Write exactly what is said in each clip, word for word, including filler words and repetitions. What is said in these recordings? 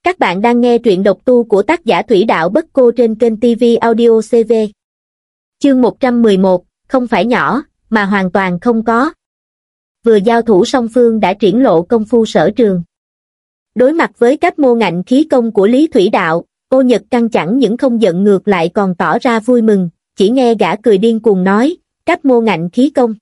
Các bạn đang nghe truyện độc tu của tác giả Thủy Đạo Bất Cô trên kênh ti vi Audio xê vê. Chương một trăm mười một, không phải nhỏ, mà hoàn toàn không có. Vừa giao thủ song phương đã triển lộ công phu sở trường. Đối mặt với các mô ngạnh khí công của Lý Thủy Đạo, Ô Nhật Căn chẳng những không giận ngược lại còn tỏ ra vui mừng, chỉ nghe gã cười điên cuồng nói, các mô ngạnh khí công.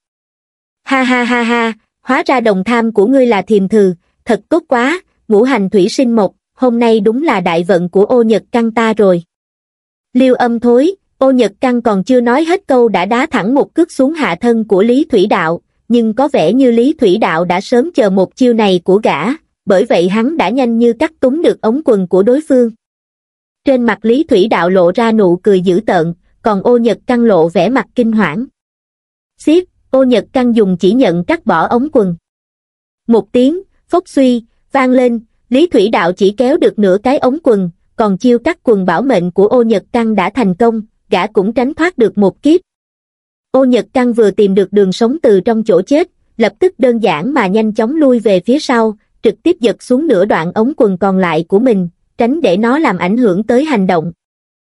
Ha ha ha ha, hóa ra đồng tham của ngươi là Thiềm Thừ, thật tốt quá, ngũ hành thủy sinh mộc, hôm nay đúng là đại vận của Ô Nhật Căn ta rồi. Liêu âm thối, Ô Nhật Căn còn chưa nói hết câu đã đá thẳng một cước xuống hạ thân của Lý Thủy Đạo, nhưng có vẻ như Lý Thủy Đạo đã sớm chờ một chiêu này của gã, bởi vậy hắn đã nhanh như cắt túm được ống quần của đối phương. Trên mặt Lý Thủy Đạo lộ ra nụ cười dữ tợn, còn Ô Nhật Căn lộ vẻ mặt kinh hoảng. Xiết, Ô Nhật Căn dùng chỉ nhận cắt bỏ ống quần. Một tiếng, phốc suy, vang lên, Lý Thủy Đạo chỉ kéo được nửa cái ống quần, còn chiêu cắt quần bảo mệnh của Ô Nhật Căn đã thành công, gã cũng tránh thoát được một kiếp. Ô Nhật Căn vừa tìm được đường sống từ trong chỗ chết, lập tức đơn giản mà nhanh chóng lui về phía sau, trực tiếp giật xuống nửa đoạn ống quần còn lại của mình, tránh để nó làm ảnh hưởng tới hành động.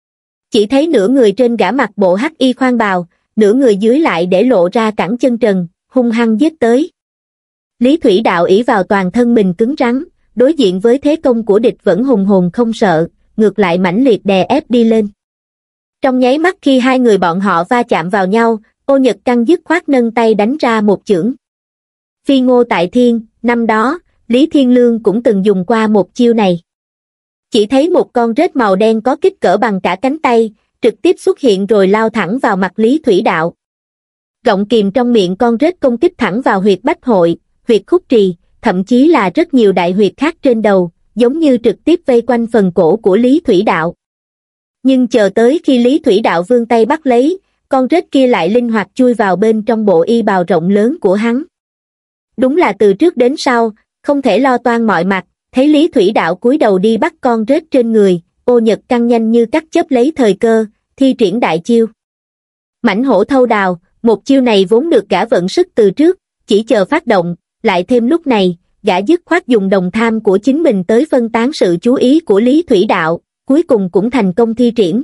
Chỉ thấy nửa người trên gã mặc bộ hắc y khoan bào, nửa người dưới lại để lộ ra cẳng chân trần, hung hăng giết tới. Lý Thủy Đạo ỷ vào toàn thân mình cứng rắn, đối diện với thế công của địch vẫn hùng hồn không sợ, ngược lại mãnh liệt đè ép đi lên. Trong nháy mắt khi hai người bọn họ va chạm vào nhau, Ô Nhật Căn dứt khoát nâng tay đánh ra một chưởng. Phi ngô tại thiên, năm đó, Lý Thiên Lương cũng từng dùng qua một chiêu này. Chỉ thấy một con rết màu đen có kích cỡ bằng cả cánh tay, trực tiếp xuất hiện rồi lao thẳng vào mặt Lý Thủy Đạo. Gọng kìm trong miệng con rết công kích thẳng vào huyệt bách hội, huyệt khúc trì, thậm chí là rất nhiều đại huyệt khác trên đầu, giống như trực tiếp vây quanh phần cổ của Lý Thủy Đạo. Nhưng chờ tới khi Lý Thủy Đạo vươn tay bắt lấy, con rết kia lại linh hoạt chui vào bên trong bộ y bào rộng lớn của hắn. Đúng là từ trước đến sau, không thể lo toan mọi mặt, thấy Lý Thủy Đạo cúi đầu đi bắt con rết trên người, Ô Nhật Căn nhanh như cắt chớp lấy thời cơ, thi triển đại chiêu. Mãnh hổ thâu đào, một chiêu này vốn được gã vận sức từ trước, chỉ chờ phát động, lại thêm lúc này, gã dứt khoát dùng đồng tham của chính mình tới phân tán sự chú ý của Lý Thủy Đạo, cuối cùng cũng thành công thi triển.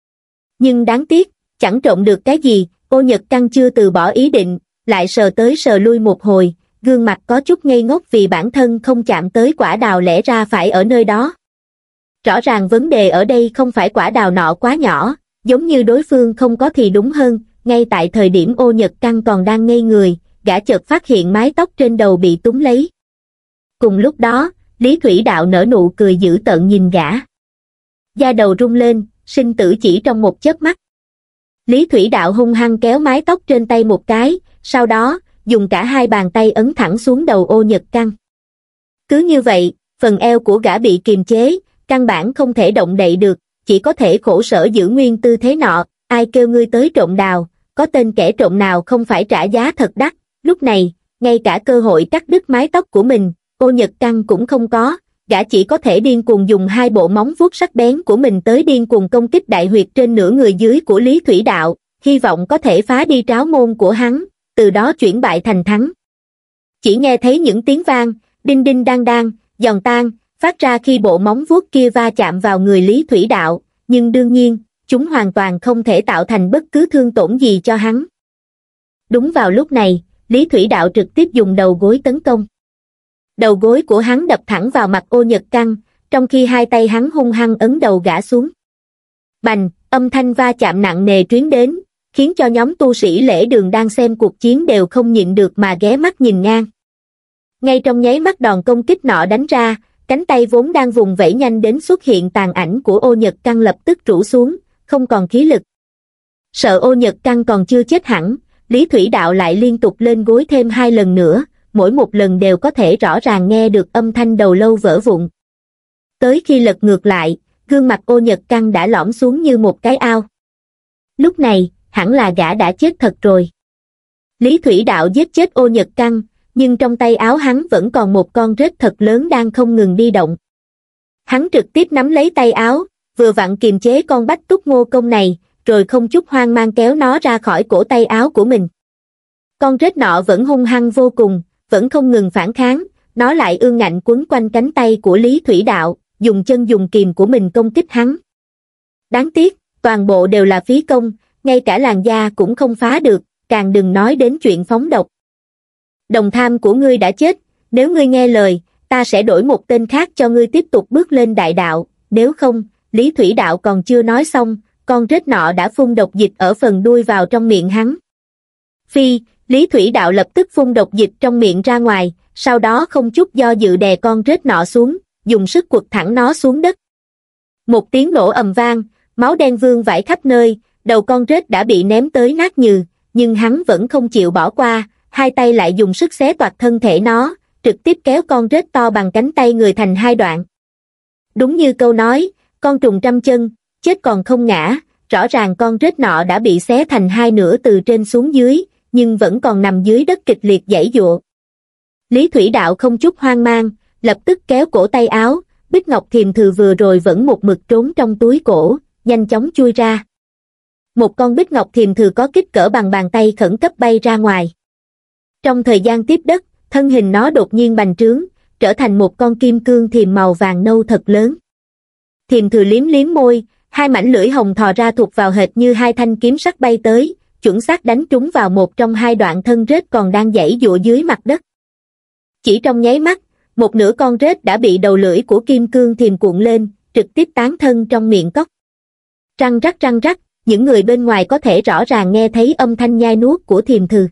Nhưng đáng tiếc, chẳng trộm được cái gì, Ô Nhật Căn chưa từ bỏ ý định, lại sờ tới sờ lui một hồi, gương mặt có chút ngây ngốc vì bản thân không chạm tới quả đào lẽ ra phải ở nơi đó. Rõ ràng vấn đề ở đây không phải quả đào nọ quá nhỏ, giống như đối phương không có thì đúng hơn, ngay tại thời điểm Ô Nhật Căn còn đang ngây người, gã chợt phát hiện mái tóc trên đầu bị túm lấy. Cùng lúc đó, Lý Thủy Đạo nở nụ cười dữ tợn nhìn gã. Da đầu rung lên, sinh tử chỉ trong một chớp mắt. Lý Thủy Đạo hung hăng kéo mái tóc trên tay một cái, sau đó, dùng cả hai bàn tay ấn thẳng xuống đầu Ô Nhật Căn. Cứ như vậy, phần eo của gã bị kiềm chế, căn bản không thể động đậy được, chỉ có thể khổ sở giữ nguyên tư thế nọ, ai kêu ngươi tới trộm đào, có tên kẻ trộm nào không phải trả giá thật đắt. Lúc này, ngay cả cơ hội cắt đứt mái tóc của mình, Ô Nhật Căn cũng không có, gã chỉ có thể điên cuồng dùng hai bộ móng vuốt sắc bén của mình tới điên cuồng công kích đại huyệt trên nửa người dưới của Lý Thủy Đạo, hy vọng có thể phá đi tráo môn của hắn, từ đó chuyển bại thành thắng. Chỉ nghe thấy những tiếng vang, đinh đinh đang đang, giòn tan, phát ra khi bộ móng vuốt kia va chạm vào người Lý Thủy Đạo, nhưng đương nhiên, chúng hoàn toàn không thể tạo thành bất cứ thương tổn gì cho hắn. Đúng vào lúc này, Lý Thủy Đạo trực tiếp dùng đầu gối tấn công. Đầu gối của hắn đập thẳng vào mặt Ô Nhật Căn, trong khi hai tay hắn hung hăng ấn đầu gã xuống. Bành, âm thanh va chạm nặng nề truyền đến, khiến cho nhóm tu sĩ lễ đường đang xem cuộc chiến đều không nhịn được mà ghé mắt nhìn ngang. Ngay trong nháy mắt đòn công kích nọ đánh ra, cánh tay vốn đang vùng vẫy nhanh đến xuất hiện tàn ảnh của Ô Nhật Căn lập tức rũ xuống, không còn khí lực. Sợ Ô Nhật Căn còn chưa chết hẳn, Lý Thủy Đạo lại liên tục lên gối thêm hai lần nữa, mỗi một lần đều có thể rõ ràng nghe được âm thanh đầu lâu vỡ vụn. Tới khi lật ngược lại, gương mặt Ô Nhật Căn đã lõm xuống như một cái ao. Lúc này, hẳn là gã đã chết thật rồi. Lý Thủy Đạo giết chết Ô Nhật Căn, nhưng trong tay áo hắn vẫn còn một con rết thật lớn đang không ngừng đi động. Hắn trực tiếp nắm lấy tay áo, vừa vặn kiềm chế con bách túc ngô công này, rồi không chút hoang mang kéo nó ra khỏi cổ tay áo của mình. Con rết nọ vẫn hung hăng vô cùng, vẫn không ngừng phản kháng, nó lại ương ngạnh quấn quanh cánh tay của Lý Thủy Đạo, dùng chân dùng kìm của mình công kích hắn. Đáng tiếc, toàn bộ đều là phí công, ngay cả làn da cũng không phá được, càng đừng nói đến chuyện phóng độc. Đồng tham của ngươi đã chết, nếu ngươi nghe lời, ta sẽ đổi một tên khác cho ngươi tiếp tục bước lên đại đạo, nếu không, Lý Thủy Đạo còn chưa nói xong, con rết nọ đã phun độc dịch ở phần đuôi vào trong miệng hắn. Phi, Lý Thủy Đạo lập tức phun độc dịch trong miệng ra ngoài, sau đó không chút do dự đè con rết nọ xuống, dùng sức quật thẳng nó xuống đất. Một tiếng nổ ầm vang, máu đen vương vãi khắp nơi, đầu con rết đã bị ném tới nát nhừ, nhưng hắn vẫn không chịu bỏ qua, hai tay lại dùng sức xé toạc thân thể nó, trực tiếp kéo con rết to bằng cánh tay người thành hai đoạn. Đúng như câu nói, con trùng trăm chân, chết còn không ngã, rõ ràng con rết nọ đã bị xé thành hai nửa từ trên xuống dưới, nhưng vẫn còn nằm dưới đất kịch liệt giãy giụa. Lý Thủy Đạo không chút hoang mang, lập tức kéo cổ tay áo, Bích Ngọc Thiềm Thừ vừa rồi vẫn một mực trốn trong túi cổ, nhanh chóng chui ra. Một con Bích Ngọc Thiềm Thừ có kích cỡ bằng bàn tay khẩn cấp bay ra ngoài. Trong thời gian tiếp đất, thân hình nó đột nhiên bành trướng, trở thành một con kim cương thiềm màu vàng nâu thật lớn. Thiềm Thừ liếm liếm môi, hai mảnh lưỡi hồng thò ra thụt vào hệt như hai thanh kiếm sắc bay tới, chuẩn xác đánh trúng vào một trong hai đoạn thân rết còn đang giãy giụa dưới mặt đất. Chỉ trong nháy mắt, một nửa con rết đã bị đầu lưỡi của kim cương thiềm cuộn lên, trực tiếp tán thân trong miệng cốc. Răng rắc răng rắc, những người bên ngoài có thể rõ ràng nghe thấy âm thanh nhai nuốt của Thiềm Thừ.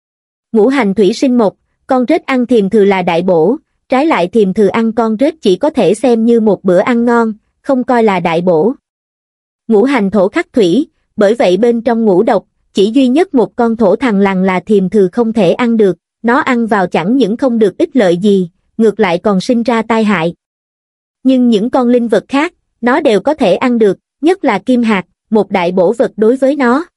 Ngũ hành thủy sinh mộc, con rết ăn Thiềm Thừ là đại bổ, trái lại Thiềm Thừ ăn con rết chỉ có thể xem như một bữa ăn ngon, không coi là đại bổ. Ngũ hành thổ khắc thủy, bởi vậy bên trong ngũ độc, chỉ duy nhất một con thổ thằng lằn là Thiềm Thừ không thể ăn được, nó ăn vào chẳng những không được ích lợi gì, ngược lại còn sinh ra tai hại. Nhưng những con linh vật khác, nó đều có thể ăn được, nhất là kim hạt, một đại bổ vật đối với nó.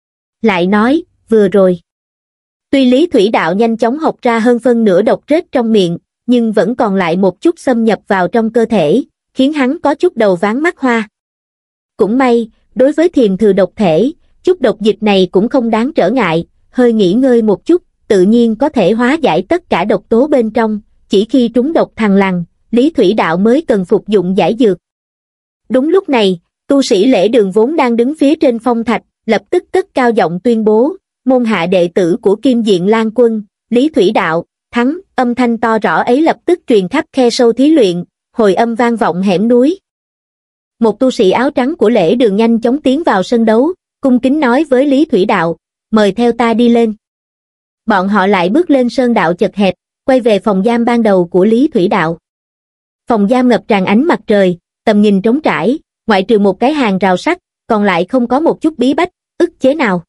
Lại nói, vừa rồi, tuy Lý Thủy Đạo nhanh chóng học ra hơn phân nửa độc rết trong miệng, nhưng vẫn còn lại một chút xâm nhập vào trong cơ thể, khiến hắn có chút đầu váng mắt hoa. Cũng may, đối với Thiềm Thừ độc thể, chút độc dịch này cũng không đáng trở ngại, hơi nghỉ ngơi một chút, tự nhiên có thể hóa giải tất cả độc tố bên trong, chỉ khi trúng độc thằng lằn, Lý Thủy Đạo mới cần phục dụng giải dược. Đúng lúc này, tu sĩ Lễ Đường vốn đang đứng phía trên phong thạch, lập tức cất cao giọng tuyên bố, môn hạ đệ tử của Kim Diện Lan Quân, Lý Thủy Đạo, thắng, âm thanh to rõ ấy lập tức truyền khắp khe sâu thí luyện, hồi âm vang vọng hẻm núi. Một tu sĩ áo trắng của Lễ Đường nhanh chóng tiến vào sân đấu, cung kính nói với Lý Thủy Đạo, mời theo ta đi lên. Bọn họ lại bước lên sơn đạo chật hẹp, quay về phòng giam ban đầu của Lý Thủy Đạo. Phòng giam ngập tràn ánh mặt trời, tầm nhìn trống trải, ngoại trừ một cái hàng rào sắt, còn lại không có một chút bí bách, ức chế nào.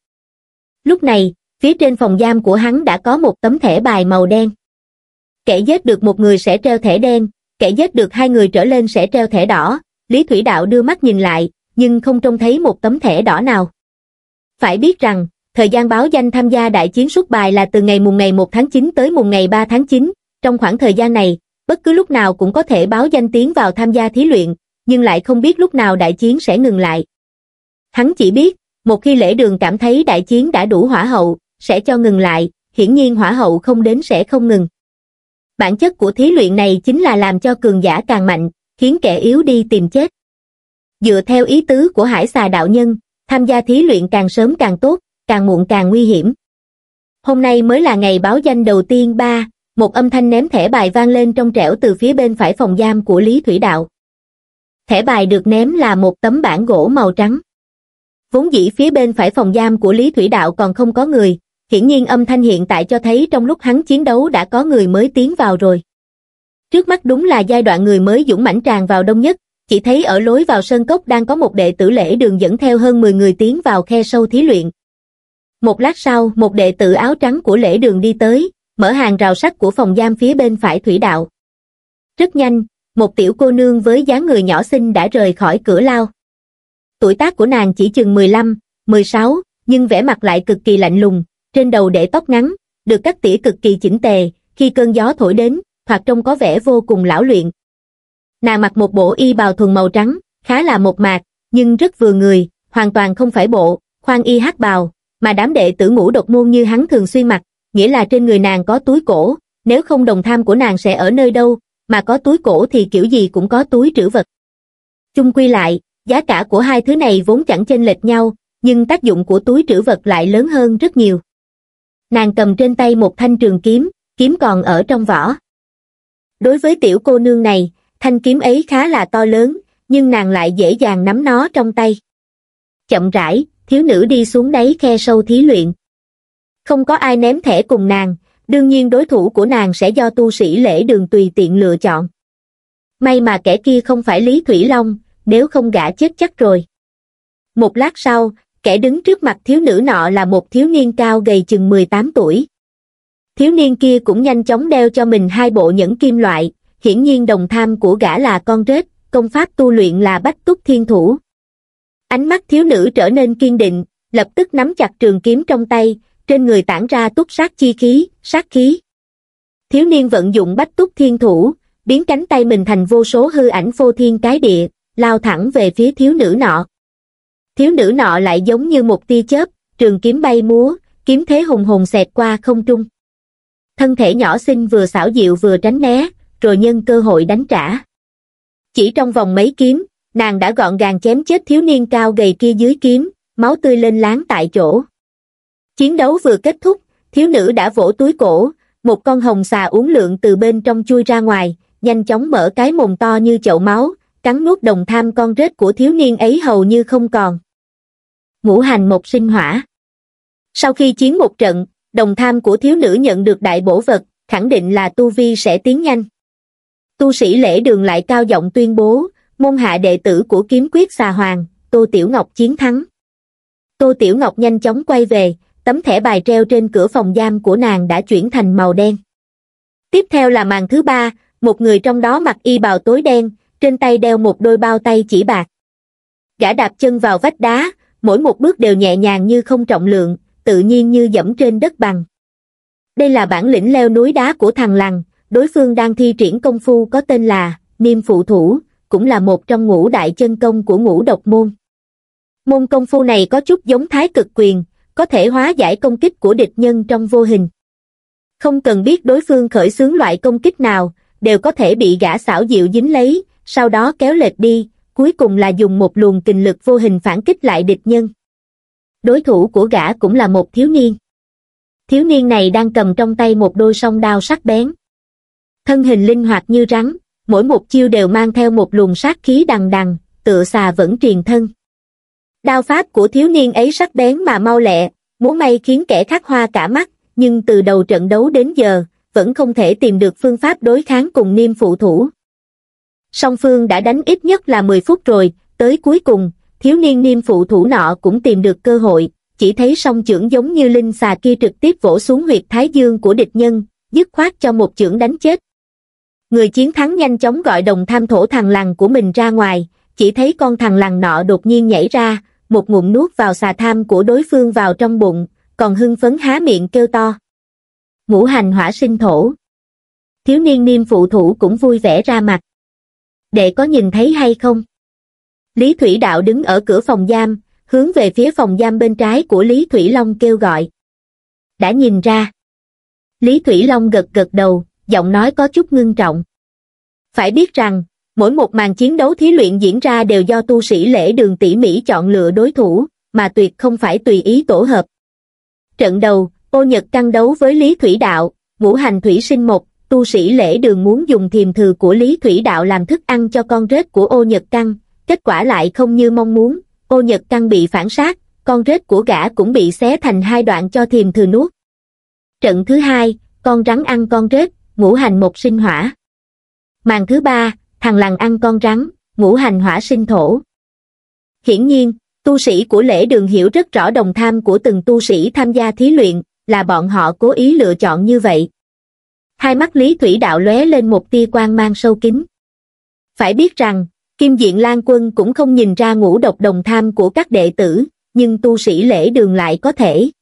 Lúc này, phía trên phòng giam của hắn đã có một tấm thẻ bài màu đen. Kẻ giết được một người sẽ treo thẻ đen, kẻ giết được hai người trở lên sẽ treo thẻ đỏ. Lý Thủy Đạo đưa mắt nhìn lại, nhưng không trông thấy một tấm thẻ đỏ nào. Phải biết rằng, thời gian báo danh tham gia đại chiến xuất bài là từ ngày mùng ngày một tháng chín tới mùng ngày ba tháng chín, trong khoảng thời gian này, bất cứ lúc nào cũng có thể báo danh tiến vào tham gia thí luyện, nhưng lại không biết lúc nào đại chiến sẽ ngừng lại. Hắn chỉ biết, một khi Lễ Đường cảm thấy đại chiến đã đủ hỏa hậu, sẽ cho ngừng lại, hiển nhiên hỏa hậu không đến sẽ không ngừng. Bản chất của thí luyện này chính là làm cho cường giả càng mạnh, khiến kẻ yếu đi tìm chết. Dựa theo ý tứ của Hải Xà đạo nhân, tham gia thí luyện càng sớm càng tốt, càng muộn càng nguy hiểm. Hôm nay mới là ngày báo danh đầu tiên ba, một âm thanh ném thẻ bài vang lên trong trẻo từ phía bên phải phòng giam của Lý Thủy Đạo. Thẻ bài được ném là một tấm bảng gỗ màu trắng. Vốn dĩ phía bên phải phòng giam của Lý Thủy Đạo còn không có người, hiển nhiên âm thanh hiện tại cho thấy trong lúc hắn chiến đấu đã có người mới tiến vào rồi. Trước mắt đúng là giai đoạn người mới dũng mãnh tràn vào đông nhất, chỉ thấy ở lối vào sơn cốc đang có một đệ tử Lễ Đường dẫn theo hơn mười người tiến vào khe sâu thí luyện. Một lát sau, một đệ tử áo trắng của Lễ Đường đi tới, mở hàng rào sắt của phòng giam phía bên phải Thủy Đạo. Rất nhanh, một tiểu cô nương với dáng người nhỏ xinh đã rời khỏi cửa lao. Tuổi tác của nàng chỉ chừng mười lăm, mười sáu, nhưng vẻ mặt lại cực kỳ lạnh lùng, trên đầu để tóc ngắn, được cắt tỉa cực kỳ chỉnh tề, khi cơn gió thổi đến, thoạt trông có vẻ vô cùng lão luyện. Nàng mặc một bộ y bào thuần màu trắng, khá là mộc mạc, nhưng rất vừa người, hoàn toàn không phải bộ khoan y hắc bào, mà đám đệ tử Ngũ Độc môn như hắn thường xuyên mặc, nghĩa là trên người nàng có túi cổ, nếu không đồng tham của nàng sẽ ở nơi đâu, mà có túi cổ thì kiểu gì cũng có túi trữ vật. Chung quy lại, giá cả của hai thứ này vốn chẳng chênh lệch nhau, nhưng tác dụng của túi trữ vật lại lớn hơn rất nhiều. Nàng cầm trên tay một thanh trường kiếm, kiếm còn ở trong vỏ. Đối với tiểu cô nương này, thanh kiếm ấy khá là to lớn, nhưng nàng lại dễ dàng nắm nó trong tay. Chậm rãi, thiếu nữ đi xuống đáy khe sâu thí luyện. Không có ai ném thẻ cùng nàng, đương nhiên đối thủ của nàng sẽ do tu sĩ lễ đường tùy tiện lựa chọn. May mà kẻ kia không phải Lý Thủy Long, nếu không gã chết chắc rồi. Một lát sau, kẻ đứng trước mặt thiếu nữ nọ là một thiếu niên cao gầy chừng mười tám tuổi. Thiếu niên kia cũng nhanh chóng đeo cho mình hai bộ nhẫn kim loại, hiển nhiên đồng tham của gã là con rết, công pháp tu luyện là Bách Túc Thiên Thủ. Ánh mắt thiếu nữ trở nên kiên định, lập tức nắm chặt trường kiếm trong tay, trên người tản ra túc sát chi khí, sát khí. Thiếu niên vận dụng Bách Túc Thiên Thủ, biến cánh tay mình thành vô số hư ảnh phô thiên cái địa, lao thẳng về phía thiếu nữ nọ. Thiếu nữ nọ lại giống như một tia chớp, trường kiếm bay múa, kiếm thế hùng hồn xẹt qua không trung. Thân thể nhỏ xinh vừa xảo diệu vừa tránh né, rồi nhân cơ hội đánh trả. Chỉ trong vòng mấy kiếm, nàng đã gọn gàng chém chết thiếu niên cao gầy kia dưới kiếm, máu tươi lên láng tại chỗ. Chiến đấu vừa kết thúc, thiếu nữ đã vỗ túi cổ, một con hồng xà uốn lượn từ bên trong chui ra ngoài, nhanh chóng mở cái mồm to như chậu máu, cắn nuốt đồng tham con rết của thiếu niên ấy hầu như không còn. Ngũ hành một sinh hỏa. Sau khi chiến một trận, đồng tham của thiếu nữ nhận được đại bổ vật, khẳng định là tu vi sẽ tiến nhanh. Tu sĩ lễ đường lại cao giọng tuyên bố, môn hạ đệ tử của kiếm quyết xà hoàng, Tô Tiểu Ngọc chiến thắng. Tô Tiểu Ngọc nhanh chóng quay về, tấm thẻ bài treo trên cửa phòng giam của nàng đã chuyển thành màu đen. Tiếp theo là màn thứ ba, một người trong đó mặc y bào tối đen, trên tay đeo một đôi bao tay chỉ bạc. Gã đạp chân vào vách đá, mỗi một bước đều nhẹ nhàng như không trọng lượng, tự nhiên như dẫm trên đất bằng. Đây là bản lĩnh leo núi đá của thằng Lằn, đối phương đang thi triển công phu có tên là Niêm Phụ Thủ, cũng là một trong ngũ đại chân công của Ngũ Độc Môn. Môn công phu này có chút giống Thái Cực Quyền, có thể hóa giải công kích của địch nhân trong vô hình. Không cần biết đối phương khởi xướng loại công kích nào, đều có thể bị gã xảo diệu dính lấy, sau đó kéo lệch đi, cuối cùng là dùng một luồng kình lực vô hình phản kích lại địch nhân. Đối thủ của gã cũng là một thiếu niên. Thiếu niên này đang cầm trong tay một đôi song đao sắc bén. Thân hình linh hoạt như rắn, mỗi một chiêu đều mang theo một luồng sát khí đằng đằng, tựa xà vẫn triền thân. Đao pháp của thiếu niên ấy sắc bén mà mau lẹ, múa may khiến kẻ khác hoa cả mắt, nhưng từ đầu trận đấu đến giờ, vẫn không thể tìm được phương pháp đối kháng cùng Niêm Phụ Thủ. Song phương đã đánh ít nhất là mười phút rồi, tới cuối cùng, thiếu niên Niêm Phụ Thủ nọ cũng tìm được cơ hội, chỉ thấy song chưởng giống như linh xà kia trực tiếp vỗ xuống huyệt thái dương của địch nhân, dứt khoát cho một chưởng đánh chết. Người chiến thắng nhanh chóng gọi đồng tham thổ thằng Lằn của mình ra ngoài, chỉ thấy con thằng Lằn nọ đột nhiên nhảy ra, một ngụm nuốt vào xà tham của đối phương vào trong bụng, còn hưng phấn há miệng kêu to. Ngũ hành hỏa sinh thổ. Thiếu niên Niêm Phụ Thủ cũng vui vẻ ra mặt. Đệ có nhìn thấy hay không? Lý Thủy Đạo đứng ở cửa phòng giam, hướng về phía phòng giam bên trái của Lý Thủy Long kêu gọi. Đã nhìn ra. Lý Thủy Long gật gật đầu, giọng nói có chút ngưng trọng. Phải biết rằng, mỗi một màn chiến đấu thí luyện diễn ra đều do tu sĩ lễ đường tỉ mỉ chọn lựa đối thủ, mà tuyệt không phải tùy ý tổ hợp. Trận đầu, Ô Nhật Căn đấu với Lý Thủy Đạo, ngũ hành thủy sinh một, tu sĩ lễ đường muốn dùng thiềm thừ của Lý Thủy Đạo làm thức ăn cho con rết của Ô Nhật Căn, kết quả lại không như mong muốn, Ô Nhật Căn bị phản sát, con rết của gã cũng bị xé thành hai đoạn cho thiềm thừ nuốt. Trận thứ hai, con rắn ăn con rết, ngũ hành một sinh hỏa. Màn thứ ba, thằng Lằn ăn con rắn, ngũ hành hỏa sinh thổ. Hiển nhiên, tu sĩ của lễ đường hiểu rất rõ đồng tham của từng tu sĩ tham gia thí luyện, là bọn họ cố ý lựa chọn như vậy. Hai mắt Lý Thủy Đạo lóe lên một tia quang mang sâu kín. Phải biết rằng, Kim Diện Lan Quân cũng không nhìn ra ngũ độc đồng tham của các đệ tử, nhưng tu sĩ lễ đường lại có thể.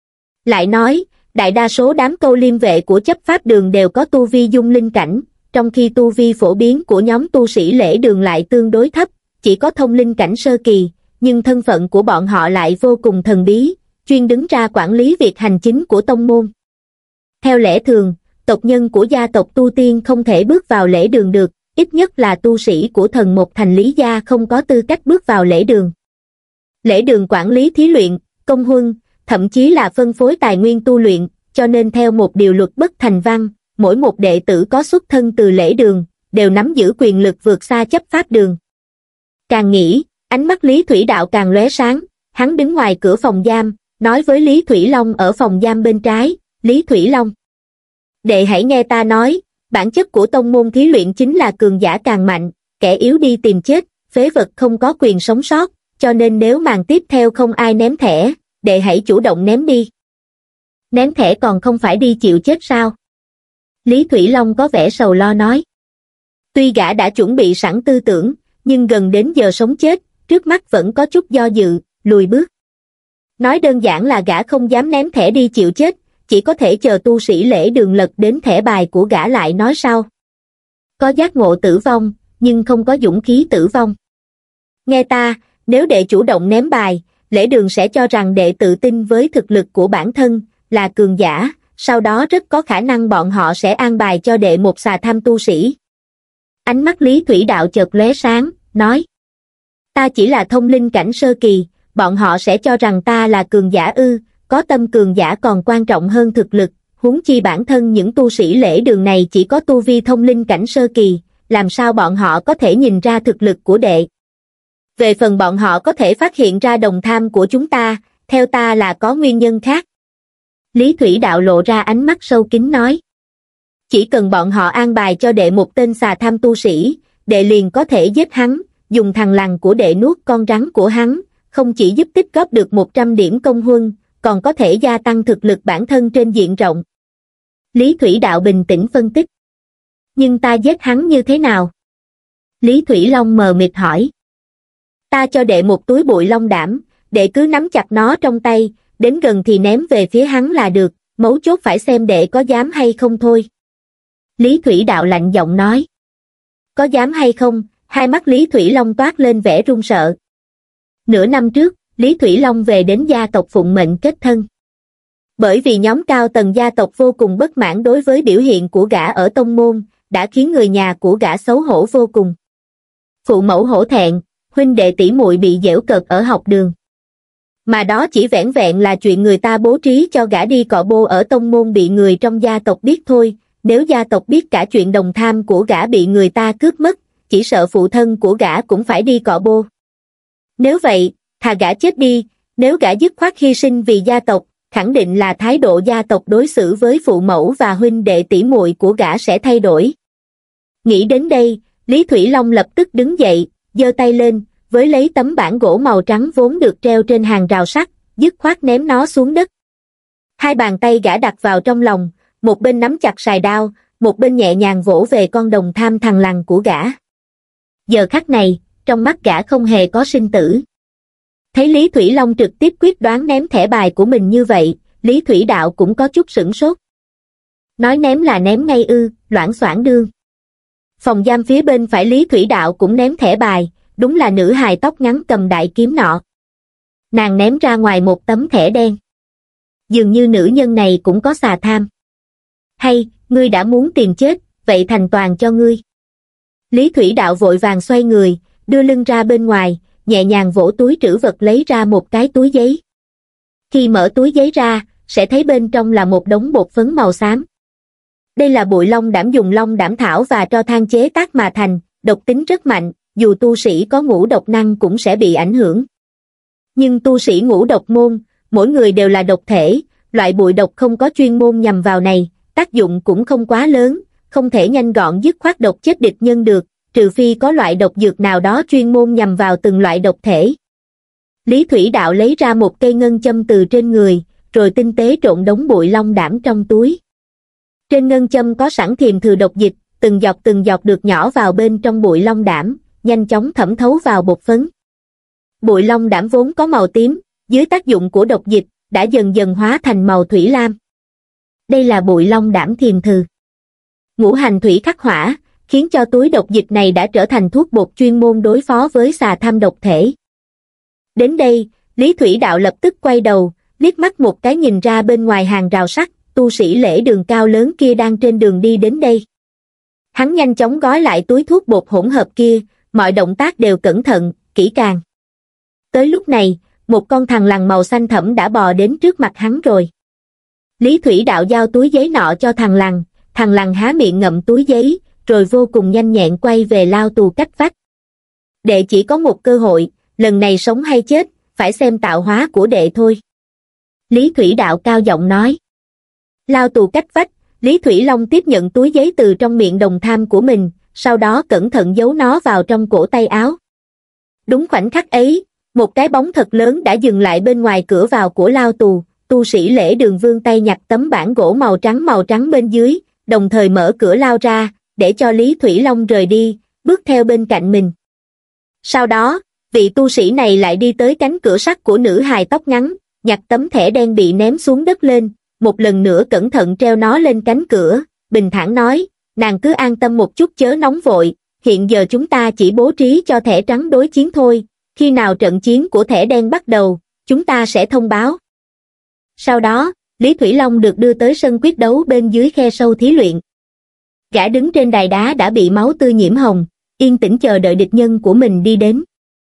Lại nói, đại đa số đám câu liêm vệ của chấp pháp đường đều có tu vi dung linh cảnh, trong khi tu vi phổ biến của nhóm tu sĩ lễ đường lại tương đối thấp, chỉ có thông linh cảnh sơ kỳ, nhưng thân phận của bọn họ lại vô cùng thần bí, chuyên đứng ra quản lý việc hành chính của tông môn. Theo lẽ thường, tộc nhân của gia tộc tu tiên không thể bước vào lễ đường được, ít nhất là tu sĩ của thần một thành Lý gia không có tư cách bước vào lễ đường. Lễ đường quản lý thí luyện, công huân, thậm chí là phân phối tài nguyên tu luyện, cho nên theo một điều luật bất thành văn, mỗi một đệ tử có xuất thân từ lễ đường, đều nắm giữ quyền lực vượt xa chấp pháp đường. Càng nghĩ, ánh mắt Lý Thủy Đạo càng lóe sáng, hắn đứng ngoài cửa phòng giam, nói với Lý Thủy Long ở phòng giam bên trái, Lý Thủy Long. Đệ hãy nghe ta nói, bản chất của tông môn thí luyện chính là cường giả càng mạnh, kẻ yếu đi tìm chết, phế vật không có quyền sống sót, cho nên nếu màn tiếp theo không ai ném thẻ, đệ hãy chủ động ném đi. Ném thẻ còn không phải đi chịu chết sao? Lý Thủy Long có vẻ sầu lo nói. Tuy gã đã chuẩn bị sẵn tư tưởng, nhưng gần đến giờ sống chết, trước mắt vẫn có chút do dự, lùi bước. Nói đơn giản là gã không dám ném thẻ đi chịu chết, chỉ có thể chờ tu sĩ lễ đường lật đến thẻ bài của gã lại nói sau. Có giác ngộ tử vong, nhưng không có dũng khí tử vong. Nghe ta, nếu đệ chủ động ném bài, lễ đường sẽ cho rằng đệ tự tin với thực lực của bản thân, là cường giả, sau đó rất có khả năng bọn họ sẽ an bài cho đệ một xà tham tu sĩ. Ánh mắt Lý Thủy Đạo chợt lóe sáng, nói. Ta chỉ là thông linh cảnh sơ kỳ, bọn họ sẽ cho rằng ta là cường giả ư, có tâm cường giả còn quan trọng hơn thực lực, huống chi bản thân những tu sĩ lễ đường này chỉ có tu vi thông linh cảnh sơ kỳ, làm sao bọn họ có thể nhìn ra thực lực của đệ. Về phần bọn họ có thể phát hiện ra đồng tham của chúng ta, theo ta là có nguyên nhân khác. Lý Thủy Đạo lộ ra ánh mắt sâu kín nói. Chỉ cần bọn họ an bài cho đệ một tên xà tham tu sĩ, đệ liền có thể giết hắn, dùng thằn lằn của đệ nuốt con rắn của hắn, không chỉ giúp tích góp được một trăm điểm công huân, còn có thể gia tăng thực lực bản thân trên diện rộng. Lý Thủy Đạo bình tĩnh phân tích. Nhưng ta giết hắn như thế nào? Lý Thủy Long mờ mịt hỏi. Ta cho đệ một túi bụi long đảm, đệ cứ nắm chặt nó trong tay, đến gần thì ném về phía hắn là được, mấu chốt phải xem đệ có dám hay không thôi. Lý Thủy Đạo lạnh giọng nói. Có dám hay không? Hai mắt Lý Thủy Long toát lên vẻ run sợ. Nửa năm trước, Lý Thủy Long về đến gia tộc phụng mệnh kết thân. Bởi vì nhóm cao tầng gia tộc vô cùng bất mãn đối với biểu hiện của gã ở tông môn, đã khiến người nhà của gã xấu hổ vô cùng. Phụ mẫu hổ thẹn, huynh đệ tỷ muội bị giễu cợt ở học đường. Mà đó chỉ vẻn vẹn là chuyện người ta bố trí cho gã đi cọ bô ở tông môn bị người trong gia tộc biết thôi, nếu gia tộc biết cả chuyện đồng tham của gã bị người ta cướp mất, chỉ sợ phụ thân của gã cũng phải đi cọ bô. Nếu vậy, thà gã chết đi, nếu gã dứt khoát hy sinh vì gia tộc, khẳng định là thái độ gia tộc đối xử với phụ mẫu và huynh đệ tỷ muội của gã sẽ thay đổi. Nghĩ đến đây, Lý Thủy Long lập tức đứng dậy, giơ tay lên, với lấy tấm bảng gỗ màu trắng vốn được treo trên hàng rào sắt, dứt khoát ném nó xuống đất. Hai bàn tay gã đặt vào trong lòng, một bên nắm chặt sài đao, một bên nhẹ nhàng vỗ về con đồng tham thằn lằn của gã. Giờ khắc này, trong mắt gã không hề có sinh tử. Thấy Lý Thủy Long trực tiếp quyết đoán ném thẻ bài của mình như vậy, Lý Thủy Đạo cũng có chút sửng sốt. Nói ném là ném ngay ư, loảng xoảng đương. Phòng giam phía bên phải Lý Thủy Đạo cũng ném thẻ bài, đúng là nữ hài tóc ngắn cầm đại kiếm nọ. Nàng ném ra ngoài một tấm thẻ đen. Dường như nữ nhân này cũng có xà tham. Hay, ngươi đã muốn tìm chết, vậy thành toàn cho ngươi. Lý Thủy Đạo vội vàng xoay người, đưa lưng ra bên ngoài, nhẹ nhàng vỗ túi trữ vật lấy ra một cái túi giấy. Khi mở túi giấy ra, sẽ thấy bên trong là một đống bột phấn màu xám. Đây là bụi long đảm dùng long đảm thảo và tro than chế tác mà thành, độc tính rất mạnh, dù tu sĩ có ngũ độc năng cũng sẽ bị ảnh hưởng. Nhưng tu sĩ ngũ độc môn, mỗi người đều là độc thể, loại bụi độc không có chuyên môn nhằm vào này, tác dụng cũng không quá lớn, không thể nhanh gọn dứt khoát độc chết địch nhân được, trừ phi có loại độc dược nào đó chuyên môn nhằm vào từng loại độc thể. Lý Thủy Đạo lấy ra một cây ngân châm từ trên người, rồi tinh tế trộn đống bụi long đảm trong túi. Trên ngân châm có sẵn thiềm thừa độc dịch, từng giọt từng giọt được nhỏ vào bên trong bụi long đảm, nhanh chóng thẩm thấu vào bột phấn. Bụi long đảm vốn có màu tím, dưới tác dụng của độc dịch, đã dần dần hóa thành màu thủy lam. Đây là bụi long đảm thiềm thừa. Ngũ hành thủy khắc hỏa, khiến cho túi độc dịch này đã trở thành thuốc bột chuyên môn đối phó với xà tham độc thể. Đến đây, Lý Thủy Đạo lập tức quay đầu, liếc mắt một cái nhìn ra bên ngoài hàng rào sắt, tu sĩ lễ đường cao lớn kia đang trên đường đi đến đây. Hắn nhanh chóng gói lại túi thuốc bột hỗn hợp kia, mọi động tác đều cẩn thận, kỹ càng. Tới lúc này, một con thằn lằn màu xanh thẫm đã bò đến trước mặt hắn rồi. Lý Thủy Đạo giao túi giấy nọ cho thằn lằn, thằn lằn há miệng ngậm túi giấy, rồi vô cùng nhanh nhẹn quay về lao tù cách vách. Đệ chỉ có một cơ hội, lần này sống hay chết, phải xem tạo hóa của đệ thôi. Lý Thủy Đạo cao giọng nói. Lao tù cách vách, Lý Thủy Long tiếp nhận túi giấy từ trong miệng đồng tham của mình, sau đó cẩn thận giấu nó vào trong cổ tay áo. Đúng khoảnh khắc ấy, một cái bóng thật lớn đã dừng lại bên ngoài cửa vào của lao tù, tu sĩ lễ đường vươn tay nhặt tấm bảng gỗ màu trắng màu trắng bên dưới, đồng thời mở cửa lao ra, để cho Lý Thủy Long rời đi, bước theo bên cạnh mình. Sau đó, vị tu sĩ này lại đi tới cánh cửa sắt của nữ hài tóc ngắn, nhặt tấm thẻ đen bị ném xuống đất lên, một lần nữa cẩn thận treo nó lên cánh cửa, bình thản nói, nàng cứ an tâm một chút chớ nóng vội, hiện giờ chúng ta chỉ bố trí cho thẻ trắng đối chiến thôi, khi nào trận chiến của thẻ đen bắt đầu, chúng ta sẽ thông báo. Sau đó, Lý Thủy Long được đưa tới sân quyết đấu bên dưới khe sâu thí luyện. Gã đứng trên đài đá đã bị máu tươi nhiễm hồng, yên tĩnh chờ đợi địch nhân của mình đi đến.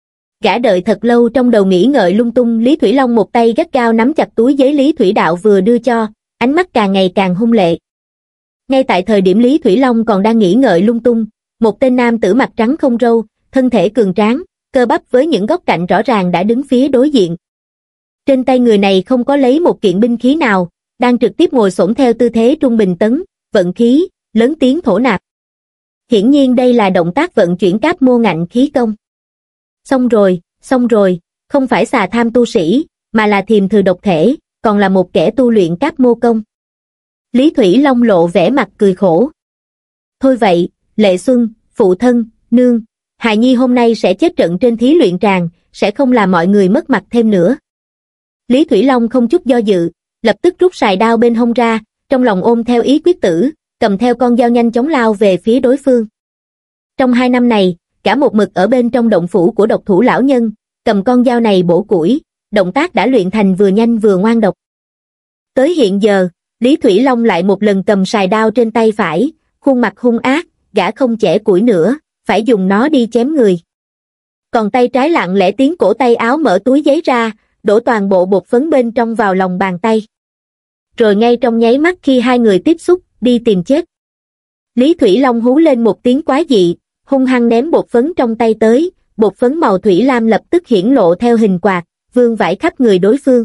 Gã đợi thật lâu trong đầu nghĩ ngợi lung tung. Lý Thủy Long một tay gắt gao nắm chặt túi giấy Lý Thủy Đạo vừa đưa cho, ánh mắt càng ngày càng hung lệ. Ngay tại thời điểm Lý Thủy Long còn đang nghĩ ngợi lung tung, một tên nam tử mặt trắng không râu, thân thể cường tráng, cơ bắp với những góc cạnh rõ ràng đã đứng phía đối diện. Trên tay người này không có lấy một kiện binh khí nào, đang trực tiếp ngồi xổm theo tư thế trung bình tấn, vận khí, lớn tiếng thổ nạp. Hiển nhiên đây là động tác vận chuyển cáp mô ngạnh khí công. Xong rồi, xong rồi, không phải xà tham tu sĩ, mà là thiềm thừa độc thể, còn là một kẻ tu luyện cáp mô công. Lý Thủy Long lộ vẻ mặt cười khổ. Thôi vậy, Lệ Xuân, phụ thân, nương, hài nhi hôm nay sẽ chết trận trên thí luyện tràng, sẽ không làm mọi người mất mặt thêm nữa. Lý Thủy Long không chút do dự, lập tức rút sài đao bên hông ra, trong lòng ôm theo ý quyết tử, cầm theo con dao nhanh chóng lao về phía đối phương. Trong hai năm này, cả một mực ở bên trong động phủ của độc thủ lão nhân, cầm con dao này bổ củi, động tác đã luyện thành vừa nhanh vừa ngoan độc. Tới hiện giờ, Lý Thủy Long lại một lần cầm sài đao trên tay phải, khuôn mặt hung ác, gã không chẻ củi nữa, phải dùng nó đi chém người. Còn tay trái lặng lẽ tiến cổ tay áo mở túi giấy ra, đổ toàn bộ bột phấn bên trong vào lòng bàn tay. Rồi ngay trong nháy mắt khi hai người tiếp xúc, đi tìm chết. Lý Thủy Long hú lên một tiếng quái dị, hung hăng ném bột phấn trong tay tới, bột phấn màu thủy lam lập tức hiển lộ theo hình quạt, vương vãi khắp người đối phương.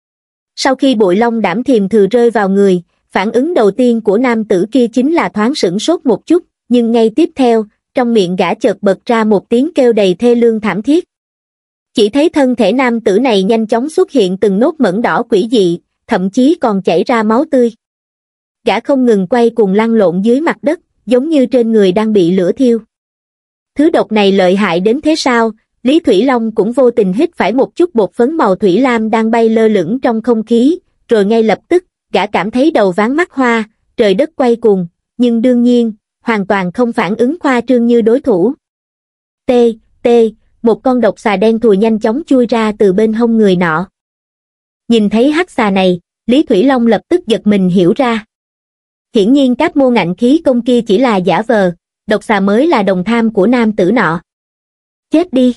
Sau khi bụi long đảm thiềm thừa rơi vào người, phản ứng đầu tiên của nam tử kia chính là thoáng sửng sốt một chút, nhưng ngay tiếp theo, trong miệng gã chợt bật ra một tiếng kêu đầy thê lương thảm thiết. Chỉ thấy thân thể nam tử này nhanh chóng xuất hiện từng nốt mẩn đỏ quỷ dị, thậm chí còn chảy ra máu tươi. Gã không ngừng quay cuồng lăn lộn dưới mặt đất, giống như trên người đang bị lửa thiêu. Thứ độc này lợi hại đến thế sao? Lý Thủy Long cũng vô tình hít phải một chút bột phấn màu thủy lam đang bay lơ lửng trong không khí, rồi ngay lập tức, gã cảm thấy đầu váng mắt hoa, trời đất quay cuồng, nhưng đương nhiên, hoàn toàn không phản ứng khoa trương như đối thủ. T, T, một con độc xà đen thùi nhanh chóng chui ra từ bên hông người nọ. Nhìn thấy hắc xà này, Lý Thủy Long lập tức giật mình hiểu ra. Hiển nhiên các mô ngạnh khí công kia chỉ là giả vờ, độc xà mới là đồng tham của nam tử nọ. Chết đi!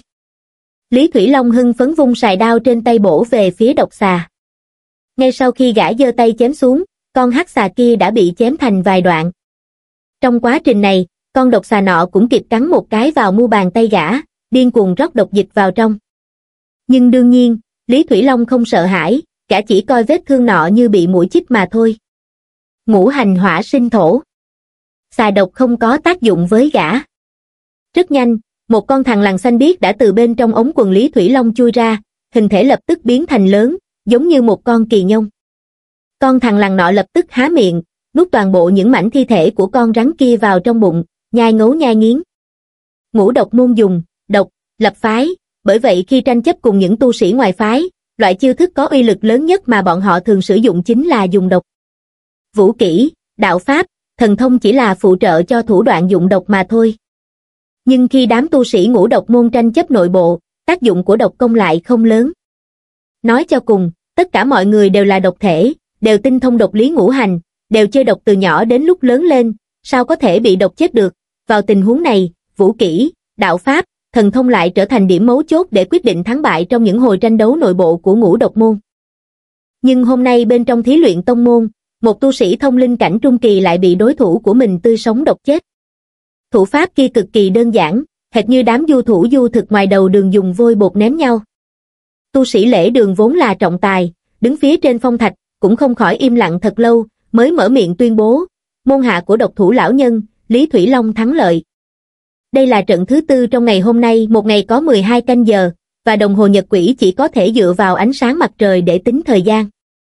Lý Thủy Long hưng phấn vung sài đao trên tay bổ về phía độc xà. Ngay sau khi gã giơ tay chém xuống, con hắc xà kia đã bị chém thành vài đoạn. Trong quá trình này, con độc xà nọ cũng kịp cắn một cái vào mu bàn tay gã, điên cuồng rót độc dịch vào trong. Nhưng đương nhiên, Lý Thủy Long không sợ hãi, gã chỉ coi vết thương nọ như bị muỗi chích mà thôi. Ngũ hành hỏa sinh thổ. Xà độc không có tác dụng với gã. Rất nhanh, một con thằn lằn xanh biếc đã từ bên trong ống quần Lý Thủy Long chui ra, hình thể lập tức biến thành lớn, giống như một con kỳ nhông. Con thằn lằn nọ lập tức há miệng, nuốt toàn bộ những mảnh thi thể của con rắn kia vào trong bụng, nhai ngấu nhai nghiến. Ngũ độc môn dùng, độc, lập phái, bởi vậy khi tranh chấp cùng những tu sĩ ngoài phái, loại chiêu thức có uy lực lớn nhất mà bọn họ thường sử dụng chính là dùng độc. Vũ kỹ, đạo pháp, thần thông chỉ là phụ trợ cho thủ đoạn dụng độc mà thôi. Nhưng khi đám tu sĩ ngũ độc môn tranh chấp nội bộ, tác dụng của độc công lại không lớn. Nói cho cùng, tất cả mọi người đều là độc thể, đều tinh thông độc lý ngũ hành, đều chơi độc từ nhỏ đến lúc lớn lên, sao có thể bị độc chết được. Vào tình huống này, vũ kỹ, đạo pháp, thần thông lại trở thành điểm mấu chốt để quyết định thắng bại trong những hồi tranh đấu nội bộ của ngũ độc môn. Nhưng hôm nay bên trong thí luyện tông môn, một tu sĩ thông linh cảnh trung kỳ lại bị đối thủ của mình tươi sống độc chết. Thủ pháp kia cực kỳ đơn giản, hệt như đám du thủ du thực ngoài đầu đường dùng vôi bột ném nhau. Tu sĩ Lễ Đường vốn là trọng tài, đứng phía trên phong thạch, cũng không khỏi im lặng thật lâu, mới mở miệng tuyên bố, môn hạ của độc thủ lão nhân, Lý Thủy Long thắng lợi. Đây là trận thứ tư trong ngày hôm nay, một ngày có mười hai canh giờ, và đồng hồ nhật quỹ chỉ có thể dựa vào ánh sáng mặt trời để tính thời gian.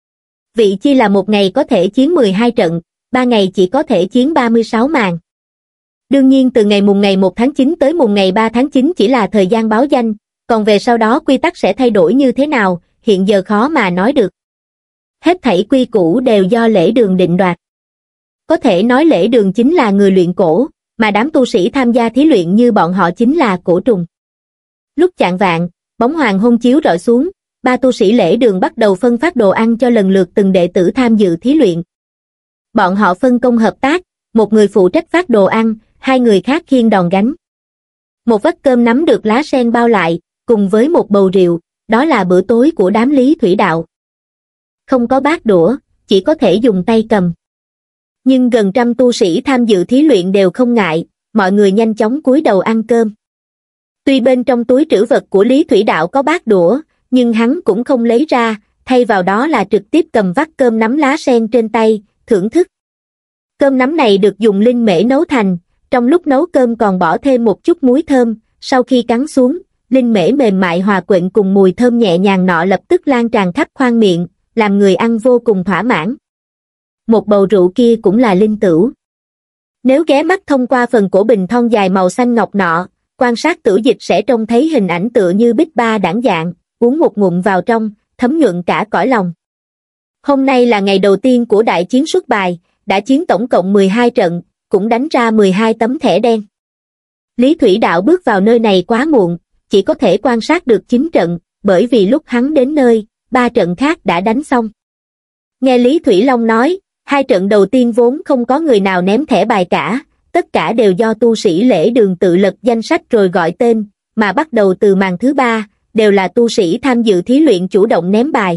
Vị chi là một ngày có thể chiến mười hai trận, ba ngày chỉ có thể chiến ba mươi sáu màn. Đương nhiên từ ngày mùng ngày một tháng chín tới mùng ngày ba tháng chín chỉ là thời gian báo danh, còn về sau đó quy tắc sẽ thay đổi như thế nào, hiện giờ khó mà nói được. Hết thảy quy củ đều do Lễ Đường định đoạt. Có thể nói Lễ Đường chính là người luyện cổ, mà đám tu sĩ tham gia thí luyện như bọn họ chính là cổ trùng. Lúc chạng vạng, bóng hoàng hôn chiếu rọi xuống, ba tu sĩ Lễ Đường bắt đầu phân phát đồ ăn cho lần lượt từng đệ tử tham dự thí luyện. Bọn họ phân công hợp tác, một người phụ trách phát đồ ăn, hai người khác khiêng đòn gánh. Một vắt cơm nắm được lá sen bao lại, cùng với một bầu rượu, đó là bữa tối của đám Lý Thủy Đạo. Không có bát đũa, chỉ có thể dùng tay cầm. Nhưng gần trăm tu sĩ tham dự thí luyện đều không ngại, mọi người nhanh chóng cúi đầu ăn cơm. Tuy bên trong túi trữ vật của Lý Thủy Đạo có bát đũa, nhưng hắn cũng không lấy ra, thay vào đó là trực tiếp cầm vắt cơm nắm lá sen trên tay, thưởng thức. Cơm nắm này được dùng linh mễ nấu thành, trong lúc nấu cơm còn bỏ thêm một chút muối thơm, sau khi cắn xuống, linh mễ mềm mại hòa quyện cùng mùi thơm nhẹ nhàng nọ lập tức lan tràn khắp khoang miệng, làm người ăn vô cùng thỏa mãn. Một bầu rượu kia cũng là linh tửu. Nếu ghé mắt thông qua phần cổ bình thon dài màu xanh ngọc nọ, quan sát tửu dịch sẽ trông thấy hình ảnh tựa như bích ba đảng dạng, uống một ngụm vào trong, thấm nhuận cả cõi lòng. Hôm nay là ngày đầu tiên của đại chiến xuất bài, đã chiến tổng cộng mười hai trận, cũng đánh ra mười hai tấm thẻ đen. Lý Thủy Đạo bước vào nơi này quá muộn, chỉ có thể quan sát được chín trận, bởi vì lúc hắn đến nơi, ba trận khác đã đánh xong. Nghe Lý Thủy Long nói, hai trận đầu tiên vốn không có người nào ném thẻ bài cả, tất cả đều do tu sĩ Lễ Đường tự lật danh sách rồi gọi tên, mà bắt đầu từ màn thứ ba, đều là tu sĩ tham dự thí luyện chủ động ném bài.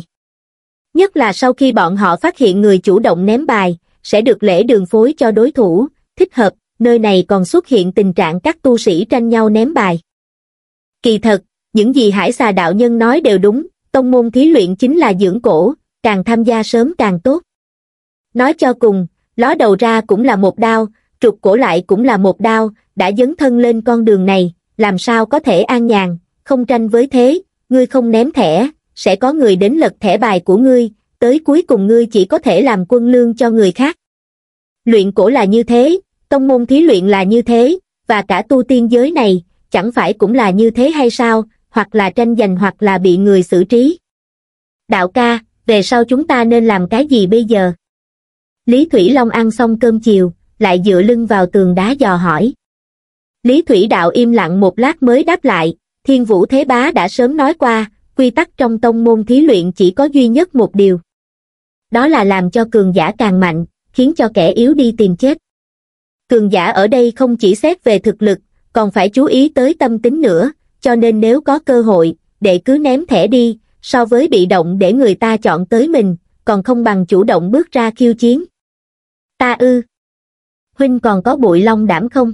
Nhất là sau khi bọn họ phát hiện người chủ động ném bài, sẽ được Lễ Đường phối cho đối thủ, thích hợp, nơi này còn xuất hiện tình trạng các tu sĩ tranh nhau ném bài. Kỳ thật, những gì Hải Xà đạo nhân nói đều đúng, tông môn thí luyện chính là dưỡng cổ, càng tham gia sớm càng tốt. Nói cho cùng, ló đầu ra cũng là một đao, trục cổ lại cũng là một đao, đã dấn thân lên con đường này, làm sao có thể an nhàn, không tranh với thế, ngươi không ném thẻ, sẽ có người đến lật thẻ bài của ngươi, tới cuối cùng ngươi chỉ có thể làm quân lương cho người khác. Luyện cổ là như thế, tông môn thí luyện là như thế, và cả tu tiên giới này, chẳng phải cũng là như thế hay sao, hoặc là tranh giành hoặc là bị người xử trí. Đạo ca, về sau chúng ta nên làm cái gì bây giờ? Lý Thủy Long ăn xong cơm chiều, lại dựa lưng vào tường đá dò hỏi. Lý Thủy Đạo im lặng một lát mới đáp lại, Thiên Vũ Thế Bá đã sớm nói qua, quy tắc trong tông môn thí luyện chỉ có duy nhất một điều. Đó là làm cho cường giả càng mạnh, khiến cho kẻ yếu đi tìm chết. Cường giả ở đây không chỉ xét về thực lực, còn phải chú ý tới tâm tính nữa, cho nên nếu có cơ hội, để cứ ném thẻ đi, so với bị động để người ta chọn tới mình, còn không bằng chủ động bước ra khiêu chiến. Ta ư? Huynh còn có bụi long đảm không?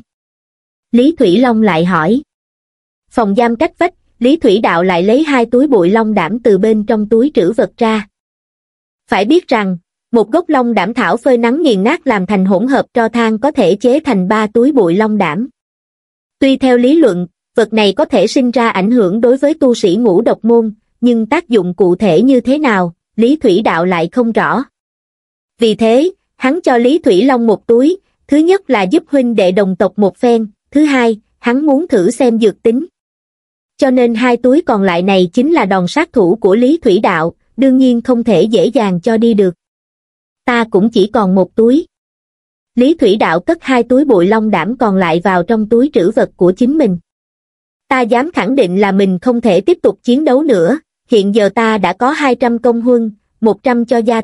Lý Thủy Long lại hỏi. Phòng giam cách vách, Lý Thủy Đạo lại lấy hai túi bụi long đảm từ bên trong túi trữ vật ra. Phải biết rằng, một gốc long đảm thảo phơi nắng nghiền nát làm thành hỗn hợp tro than có thể chế thành ba túi bụi long đảm. Tuy theo lý luận, vật này có thể sinh ra ảnh hưởng đối với tu sĩ ngũ độc môn, nhưng tác dụng cụ thể như thế nào, Lý Thủy Đạo lại không rõ. Vì thế, hắn cho Lý Thủy Long một túi, thứ nhất là giúp huynh đệ đồng tộc một phen, thứ hai, hắn muốn thử xem dược tính. Cho nên hai túi còn lại này chính là đòn sát thủ của Lý Thủy Đạo, đương nhiên không thể dễ dàng cho đi được. Ta cũng chỉ còn một túi. Lý Thủy Đạo cất hai túi bụi long đảm còn lại vào trong túi trữ vật của chính mình. Ta dám khẳng định là mình không thể tiếp tục chiến đấu nữa, hiện giờ ta đã có hai trăm công huân, một trăm cho gia tộc,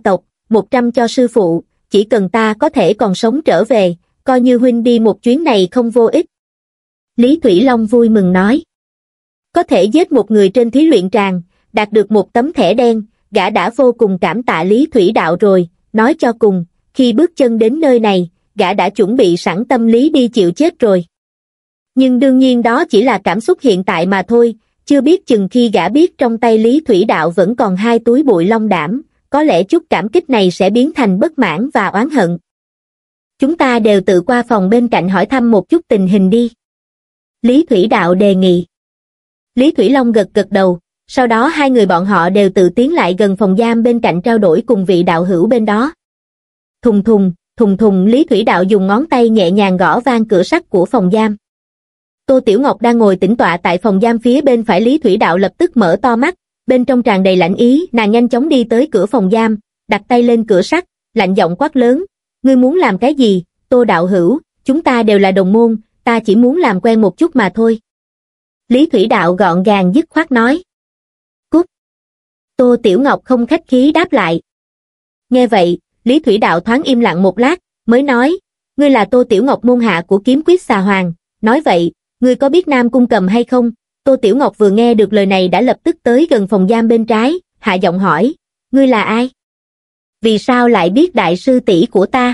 một trăm cho sư phụ, chỉ cần ta có thể còn sống trở về, coi như huynh đi một chuyến này không vô ích. Lý Thủy Long vui mừng nói. Có thể giết một người trên thí luyện tràng, đạt được một tấm thẻ đen, gã đã vô cùng cảm tạ Lý Thủy Đạo rồi, nói cho cùng, khi bước chân đến nơi này, gã đã chuẩn bị sẵn tâm lý đi chịu chết rồi. Nhưng đương nhiên đó chỉ là cảm xúc hiện tại mà thôi, chưa biết chừng khi gã biết trong tay Lý Thủy Đạo vẫn còn hai túi bụi long đảm, có lẽ chút cảm kích này sẽ biến thành bất mãn và oán hận. Chúng ta đều tự qua phòng bên cạnh hỏi thăm một chút tình hình đi. Lý Thủy Đạo đề nghị. Lý Thủy Long gật gật đầu, sau đó hai người bọn họ đều tự tiến lại gần phòng giam bên cạnh trao đổi cùng vị đạo hữu bên đó. Thùng thùng, thùng thùng Lý Thủy Đạo dùng ngón tay nhẹ nhàng gõ vang cửa sắt của phòng giam. Tô Tiểu Ngọc đang ngồi tĩnh tọa tại phòng giam phía bên phải Lý Thủy Đạo lập tức mở to mắt, bên trong tràn đầy lạnh ý, nàng nhanh chóng đi tới cửa phòng giam, đặt tay lên cửa sắt, lạnh giọng quát lớn, ngươi muốn làm cái gì, Tô đạo hữu, chúng ta đều là đồng môn, ta chỉ muốn làm quen một chút mà thôi. Lý Thủy Đạo gọn gàng dứt khoát nói. Cút. Tô Tiểu Ngọc không khách khí đáp lại. Nghe vậy, Lý Thủy Đạo thoáng im lặng một lát, mới nói, ngươi là Tô Tiểu Ngọc môn hạ của Kiếm Quyết Xà Hoàng, nói vậy, ngươi có biết Nam Cung Cầm hay không? Tô Tiểu Ngọc vừa nghe được lời này đã lập tức tới gần phòng giam bên trái, hạ giọng hỏi, ngươi là ai? Vì sao lại biết đại sư tỷ của ta?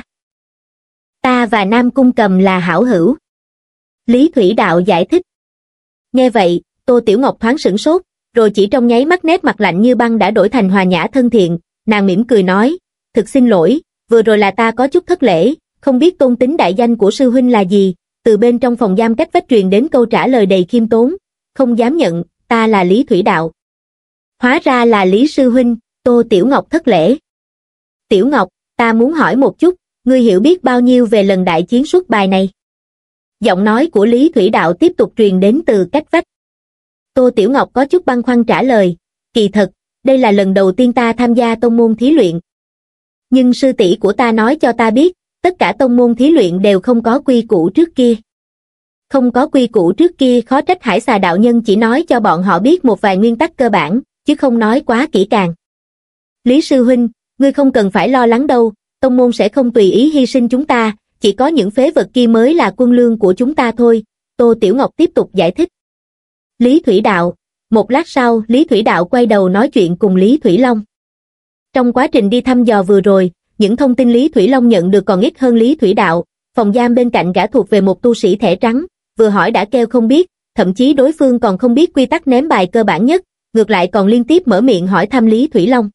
Ta và Nam Cung Cầm là hảo hữu. Lý Thủy Đạo giải thích. Nghe vậy, Tô Tiểu Ngọc thoáng sửng sốt, rồi chỉ trong nháy mắt nét mặt lạnh như băng đã đổi thành hòa nhã thân thiện, nàng mỉm cười nói, thực xin lỗi, vừa rồi là ta có chút thất lễ, không biết tôn tính đại danh của sư huynh là gì. Từ bên trong phòng giam cách vách truyền đến câu trả lời đầy khiêm tốn, không dám nhận, ta là Lý Thủy Đạo. Hóa ra là Lý sư huynh, Tô Tiểu Ngọc thất lễ. Tiểu Ngọc, ta muốn hỏi một chút, ngươi hiểu biết bao nhiêu về lần đại chiến xuất bài này? Giọng nói của Lý Thủy Đạo tiếp tục truyền đến từ cách vách. Tô Tiểu Ngọc có chút băn khoăn trả lời, kỳ thật, đây là lần đầu tiên ta tham gia tông môn thí luyện. Nhưng sư tỷ của ta nói cho ta biết, tất cả tông môn thí luyện đều không có quy củ trước kia. Không có quy củ trước kia khó trách Hải Xà đạo nhân chỉ nói cho bọn họ biết một vài nguyên tắc cơ bản, chứ không nói quá kỹ càng. Lý sư huynh, ngươi không cần phải lo lắng đâu, tông môn sẽ không tùy ý hy sinh chúng ta, chỉ có những phế vật kia mới là quân lương của chúng ta thôi, Tô Tiểu Ngọc tiếp tục giải thích. Lý Thủy Đạo, một lát sau Lý Thủy Đạo quay đầu nói chuyện cùng Lý Thủy Long. Trong quá trình đi thăm dò vừa rồi, những thông tin Lý Thủy Long nhận được còn ít hơn Lý Thủy Đạo, phòng giam bên cạnh gã thuộc về một tu sĩ thẻ trắng, vừa hỏi đã kêu không biết, thậm chí đối phương còn không biết quy tắc ném bài cơ bản nhất, ngược lại còn liên tiếp mở miệng hỏi thăm Lý Thủy Long.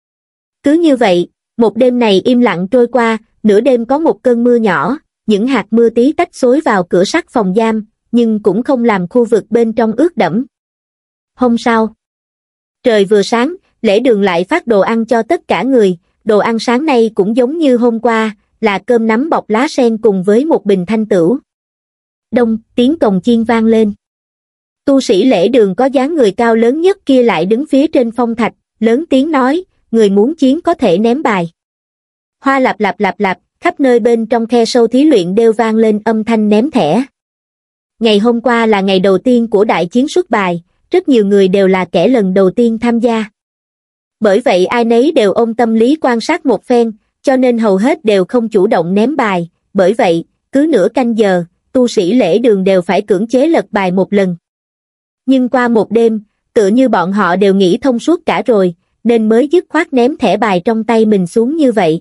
Cứ như vậy, một đêm này im lặng trôi qua, nửa đêm có một cơn mưa nhỏ, những hạt mưa tí tách xối vào cửa sắt phòng giam, nhưng cũng không làm khu vực bên trong ướt đẫm. Hôm sau, trời vừa sáng, lễ đường lại phát đồ ăn cho tất cả người, đồ ăn sáng nay cũng giống như hôm qua, là cơm nắm bọc lá sen cùng với một bình thanh tửu. Đông, tiếng cồng chiên vang lên. Tu sĩ lễ đường có dáng người cao lớn nhất kia lại đứng phía trên phong thạch, lớn tiếng nói, người muốn chiến có thể ném bài. Hoa lạp lạp lạp lạp, khắp nơi bên trong khe sâu thí luyện đều vang lên âm thanh ném thẻ. Ngày hôm qua là ngày đầu tiên của đại chiến xuất bài, rất nhiều người đều là kẻ lần đầu tiên tham gia. Bởi vậy ai nấy đều ôm tâm lý quan sát một phen, cho nên hầu hết đều không chủ động ném bài, bởi vậy, cứ nửa canh giờ, tu sĩ lễ đường đều phải cưỡng chế lật bài một lần. Nhưng qua một đêm, tựa như bọn họ đều nghĩ thông suốt cả rồi, nên mới dứt khoát ném thẻ bài trong tay mình xuống như vậy.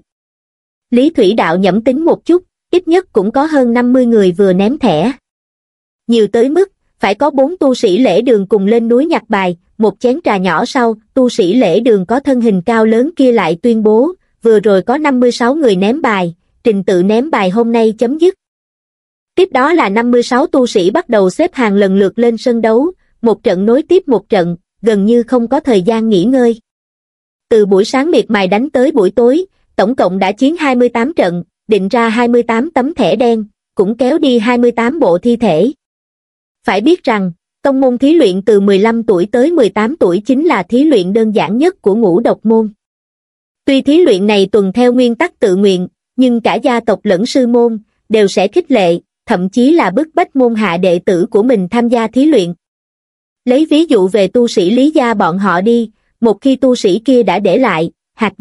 Lý Thủy Đạo nhẩm tính một chút, ít nhất cũng có hơn năm mươi người vừa ném thẻ. Nhiều tới mức, phải có bốn tu sĩ lễ đường cùng lên núi nhặt bài, một chén trà nhỏ sau, tu sĩ lễ đường có thân hình cao lớn kia lại tuyên bố, vừa rồi có năm mươi sáu người ném bài, trình tự ném bài hôm nay chấm dứt. Tiếp đó là năm mươi sáu tu sĩ bắt đầu xếp hàng lần lượt lên sân đấu, một trận nối tiếp một trận, gần như không có thời gian nghỉ ngơi. Từ buổi sáng miệt mài đánh tới buổi tối, tổng cộng đã chiến hai mươi tám trận, định ra hai mươi tám tấm thẻ đen, cũng kéo đi hai mươi tám bộ thi thể. Phải biết rằng, tông môn thí luyện từ mười lăm tuổi tới mười tám tuổi chính là thí luyện đơn giản nhất của ngũ độc môn. Tuy thí luyện này tuần theo nguyên tắc tự nguyện, nhưng cả gia tộc lẫn sư môn đều sẽ khích lệ, thậm chí là bức bách môn hạ đệ tử của mình tham gia thí luyện. Lấy ví dụ về tu sĩ Lý gia bọn họ đi, một khi tu sĩ kia đã để lại hạt giống,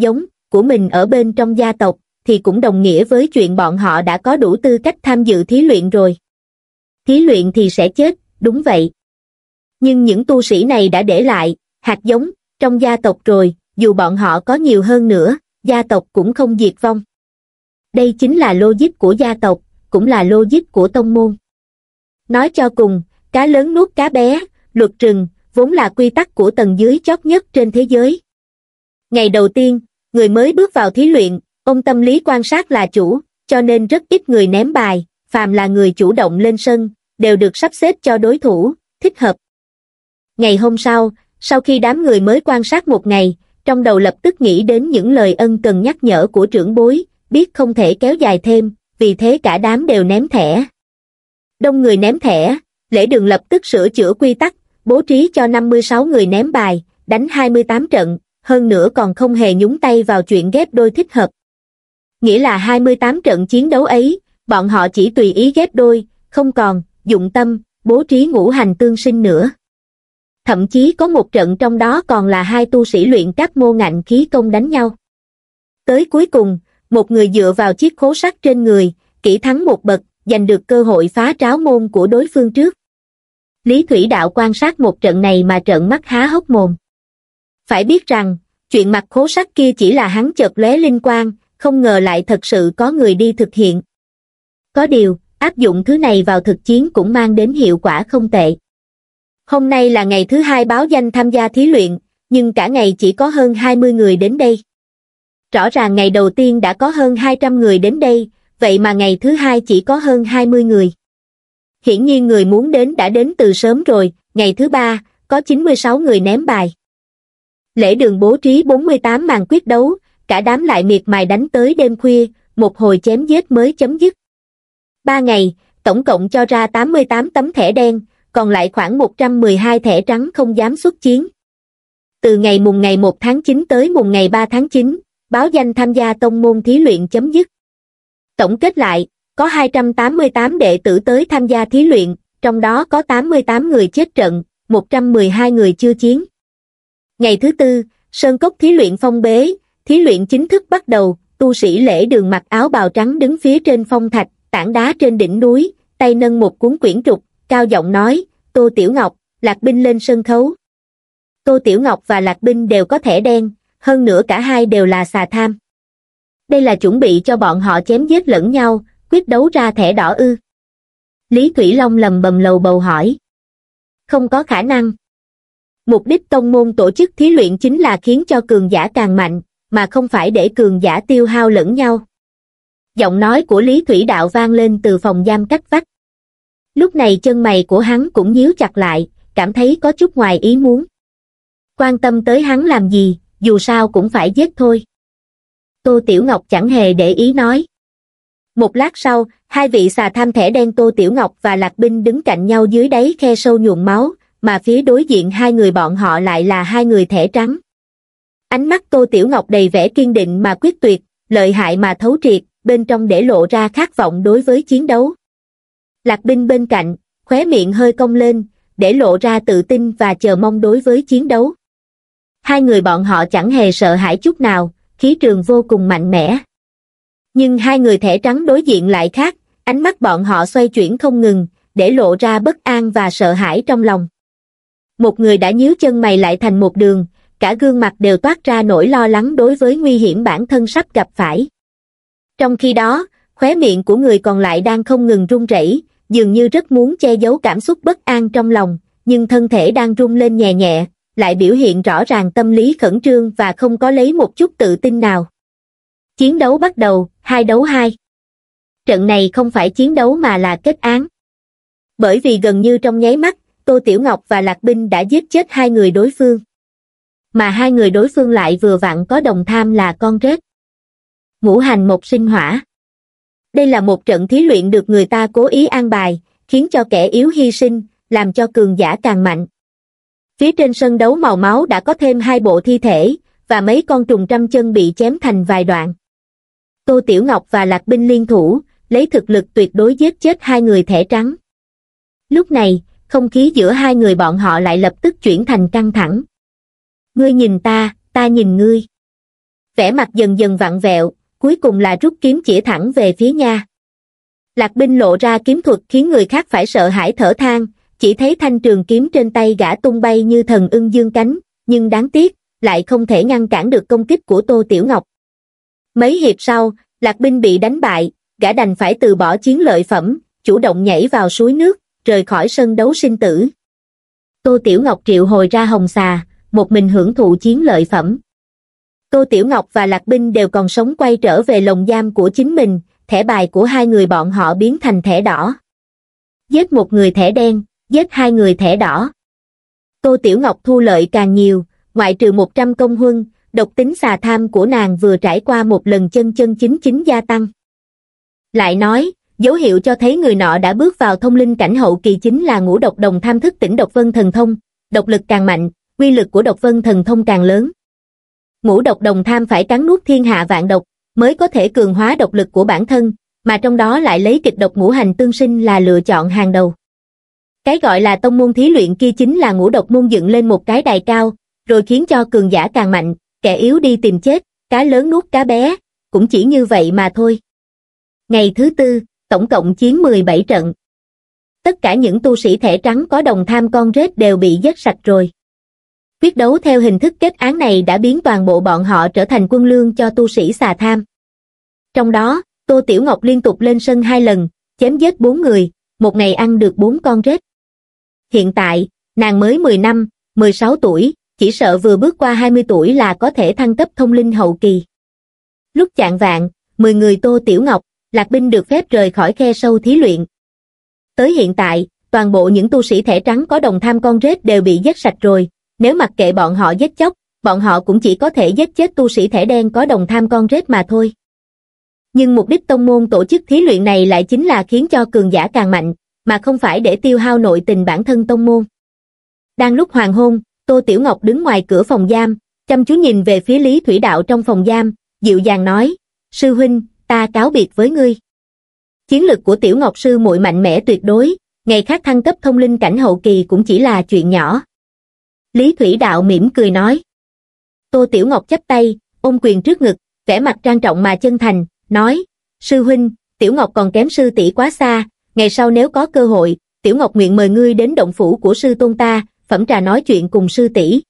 của mình ở bên trong gia tộc, thì cũng đồng nghĩa với chuyện bọn họ đã có đủ tư cách tham dự thí luyện rồi. Thí luyện thì sẽ chết, đúng vậy. Nhưng những tu sĩ này đã để lại hạt giống trong gia tộc rồi, dù bọn họ có nhiều hơn nữa, gia tộc cũng không diệt vong. Đây chính là logic của gia tộc, cũng là logic của tông môn. Nói cho cùng, cá lớn nuốt cá bé, luật rừng, vốn là quy tắc của tầng dưới chót nhất trên thế giới. Ngày đầu tiên, người mới bước vào thí luyện, ông tâm lý quan sát là chủ, cho nên rất ít người ném bài, phàm là người chủ động lên sân, đều được sắp xếp cho đối thủ, thích hợp. Ngày hôm sau, sau khi đám người mới quan sát một ngày, trong đầu lập tức nghĩ đến những lời ân cần nhắc nhở của trưởng bối, biết không thể kéo dài thêm, vì thế cả đám đều ném thẻ. Đông người ném thẻ, lễ đường lập tức sửa chữa quy tắc, bố trí cho năm mươi sáu người ném bài, đánh hai mươi tám trận, hơn nữa còn không hề nhúng tay vào chuyện ghép đôi thích hợp. Nghĩa là hai mươi tám trận chiến đấu ấy, bọn họ chỉ tùy ý ghép đôi, không còn dụng tâm, bố trí ngũ hành tương sinh nữa. Thậm chí có một trận trong đó còn là hai tu sĩ luyện các môn ngạnh khí công đánh nhau. Tới cuối cùng, một người dựa vào chiếc khố sắt trên người, kỹ thắng một bậc, giành được cơ hội phá tráo môn của đối phương trước. Lý Thủy Đạo quan sát một trận này mà trợn mắt há hốc mồm. Phải biết rằng, chuyện mặt khố sắt kia chỉ là hắn chợt lóe linh quang, không ngờ lại thật sự có người đi thực hiện. Có điều, áp dụng thứ này vào thực chiến cũng mang đến hiệu quả không tệ. Hôm nay là ngày thứ hai báo danh tham gia thí luyện, nhưng cả ngày chỉ có hơn hai mươi người đến đây. Rõ ràng ngày đầu tiên đã có hơn hai trăm người đến đây, vậy mà ngày thứ hai chỉ có hơn hai mươi người. Hiển nhiên người muốn đến đã đến từ sớm rồi, ngày thứ ba, có chín mươi sáu người ném bài. Lễ đường bố trí bốn mươi tám màn quyết đấu, cả đám lại miệt mài đánh tới đêm khuya, một hồi chém giết mới chấm dứt. Ba ngày, tổng cộng cho ra tám mươi tám tấm thẻ đen, còn lại khoảng một trăm mười hai thẻ trắng không dám xuất chiến. Từ ngày mùng ngày một tháng chín tới mùng ngày ba tháng chín, báo danh tham gia tông môn thí luyện chấm dứt. Tổng kết lại, có hai trăm tám mươi tám đệ tử tới tham gia thí luyện, trong đó có tám mươi tám người chết trận, một trăm mười hai người chưa chiến. Ngày thứ tư, Sơn Cốc thí luyện phong bế, thí luyện chính thức bắt đầu, tu sĩ lễ đường mặc áo bào trắng đứng phía trên phong thạch, tảng đá trên đỉnh núi, tay nâng một cuốn quyển trục, cao giọng nói, Tô Tiểu Ngọc, Lạc Binh lên sân khấu. Tô Tiểu Ngọc và Lạc Binh đều có thẻ đen, hơn nữa cả hai đều là xà tham. Đây là chuẩn bị cho bọn họ chém giết lẫn nhau, quyết đấu ra thẻ đỏ ư? Lý Thủy Long lầm bầm lầu bầu hỏi. Không có khả năng. Mục đích tông môn tổ chức thí luyện chính là khiến cho cường giả càng mạnh, mà không phải để cường giả tiêu hao lẫn nhau. Giọng nói của Lý Thủy Đạo vang lên từ phòng giam cách vách. Lúc này chân mày của hắn cũng nhíu chặt lại, cảm thấy có chút ngoài ý muốn. Quan tâm tới hắn làm gì, dù sao cũng phải giết thôi. Tô Tiểu Ngọc chẳng hề để ý nói. Một lát sau, hai vị xà tham thẻ đen Tô Tiểu Ngọc và Lạc Binh đứng cạnh nhau dưới đáy khe sâu nhuộm máu, mà phía đối diện hai người bọn họ lại là hai người thẻ trắng. Ánh mắt Tô Tiểu Ngọc đầy vẻ kiên định mà quyết tuyệt, lợi hại mà thấu triệt, bên trong để lộ ra khát vọng đối với chiến đấu. Lạc Binh bên cạnh, khóe miệng hơi cong lên, để lộ ra tự tin và chờ mong đối với chiến đấu. Hai người bọn họ chẳng hề sợ hãi chút nào, khí trường vô cùng mạnh mẽ. Nhưng hai người thẻ trắng đối diện lại khác, ánh mắt bọn họ xoay chuyển không ngừng, để lộ ra bất an và sợ hãi trong lòng. Một người đã nhíu chân mày lại thành một đường, cả gương mặt đều toát ra nỗi lo lắng đối với nguy hiểm bản thân sắp gặp phải. Trong khi đó, khóe miệng của người còn lại đang không ngừng run rẩy, dường như rất muốn che giấu cảm xúc bất an trong lòng, nhưng thân thể đang run lên nhẹ nhẹ, lại biểu hiện rõ ràng tâm lý khẩn trương và không có lấy một chút tự tin nào. Chiến đấu bắt đầu, hai đấu hai. Trận này không phải chiến đấu mà là kết án. Bởi vì gần như trong nháy mắt, Tô Tiểu Ngọc và Lạc Binh đã giết chết hai người đối phương. Mà hai người đối phương lại vừa vặn có đồng tham là con rết. Ngũ hành một sinh hỏa. Đây là một trận thí luyện được người ta cố ý an bài, khiến cho kẻ yếu hy sinh, làm cho cường giả càng mạnh. Phía trên sân đấu màu máu đã có thêm hai bộ thi thể, và mấy con trùng trăm chân bị chém thành vài đoạn. Tô Tiểu Ngọc và Lạc Binh liên thủ, lấy thực lực tuyệt đối giết chết hai người thẻ trắng. Lúc này, không khí giữa hai người bọn họ lại lập tức chuyển thành căng thẳng. Ngươi nhìn ta, ta nhìn ngươi. vẻ mặt dần dần vặn vẹo, cuối cùng là rút kiếm chĩa thẳng về phía Nha. Lạc Binh lộ ra kiếm thuật khiến người khác phải sợ hãi thở than, chỉ thấy thanh trường kiếm trên tay gã tung bay như thần ưng dương cánh, nhưng đáng tiếc, lại không thể ngăn cản được công kích của Tô Tiểu Ngọc. Mấy hiệp sau, Lạc Binh bị đánh bại, gã đành phải từ bỏ chiến lợi phẩm, chủ động nhảy vào suối nước, rời khỏi sân đấu sinh tử. Tô Tiểu Ngọc triệu hồi ra hồng xà, một mình hưởng thụ chiến lợi phẩm. Tô Tiểu Ngọc và Lạc Binh đều còn sống quay trở về lồng giam của chính mình, thẻ bài của hai người bọn họ biến thành thẻ đỏ. Giết một người thẻ đen, giết hai người thẻ đỏ. Tô Tiểu Ngọc thu lợi càng nhiều, ngoại trừ một trăm công huân, độc tính xà tham của nàng vừa trải qua một lần chân chân chính chính gia tăng. Lại nói, dấu hiệu cho thấy người nọ đã bước vào thông linh cảnh hậu kỳ chính là ngũ độc đồng tham thức tỉnh độc vân thần thông, độc lực càng mạnh, uy lực của độc vân thần thông càng lớn. Ngũ độc đồng tham phải cắn nuốt thiên hạ vạn độc, mới có thể cường hóa độc lực của bản thân, mà trong đó lại lấy kịch độc ngũ hành tương sinh là lựa chọn hàng đầu. Cái gọi là tông môn thí luyện kia chính là ngũ độc môn dựng lên một cái đài cao, rồi khiến cho cường giả càng mạnh, kẻ yếu đi tìm chết, cá lớn nuốt cá bé, cũng chỉ như vậy mà thôi. Ngày thứ tư, tổng cộng chiến mười bảy trận. Tất cả những tu sĩ thẻ trắng có đồng tham con rết đều bị giết sạch rồi. Quyết đấu theo hình thức kết án này đã biến toàn bộ bọn họ trở thành quân lương cho tu sĩ xà tham. Trong đó, Tô Tiểu Ngọc liên tục lên sân hai lần, chém giết bốn người, một ngày ăn được bốn con rết. Hiện tại, nàng mới mười năm, mười sáu tuổi, chỉ sợ vừa bước qua hai mươi tuổi là có thể thăng cấp thông linh hậu kỳ. Lúc chạng vạng, mười người Tô Tiểu Ngọc, Lạc Binh được phép rời khỏi khe sâu thí luyện. Tới hiện tại, toàn bộ những tu sĩ thẻ trắng có đồng tham con rết đều bị giết sạch rồi, nếu mặc kệ bọn họ giết chóc, bọn họ cũng chỉ có thể giết chết tu sĩ thẻ đen có đồng tham con rết mà thôi. Nhưng mục đích tông môn tổ chức thí luyện này lại chính là khiến cho cường giả càng mạnh, mà không phải để tiêu hao nội tình bản thân tông môn. Đang lúc hoàng hôn, Tô Tiểu Ngọc đứng ngoài cửa phòng giam, chăm chú nhìn về phía Lý Thủy Đạo trong phòng giam, dịu dàng nói, sư huynh, ta cáo biệt với ngươi. Chiến lực của Tiểu Ngọc sư muội mạnh mẽ tuyệt đối, ngày khác thăng cấp thông linh cảnh hậu kỳ cũng chỉ là chuyện nhỏ. Lý Thủy Đạo mỉm cười nói. Tô Tiểu Ngọc chắp tay, ôm quyền trước ngực, vẻ mặt trang trọng mà chân thành, nói, sư huynh, Tiểu Ngọc còn kém sư tỷ quá xa, ngày sau nếu có cơ hội, Tiểu Ngọc nguyện mời ngươi đến động phủ của sư tôn ta, phẩm trà nói chuyện cùng sư tỷ.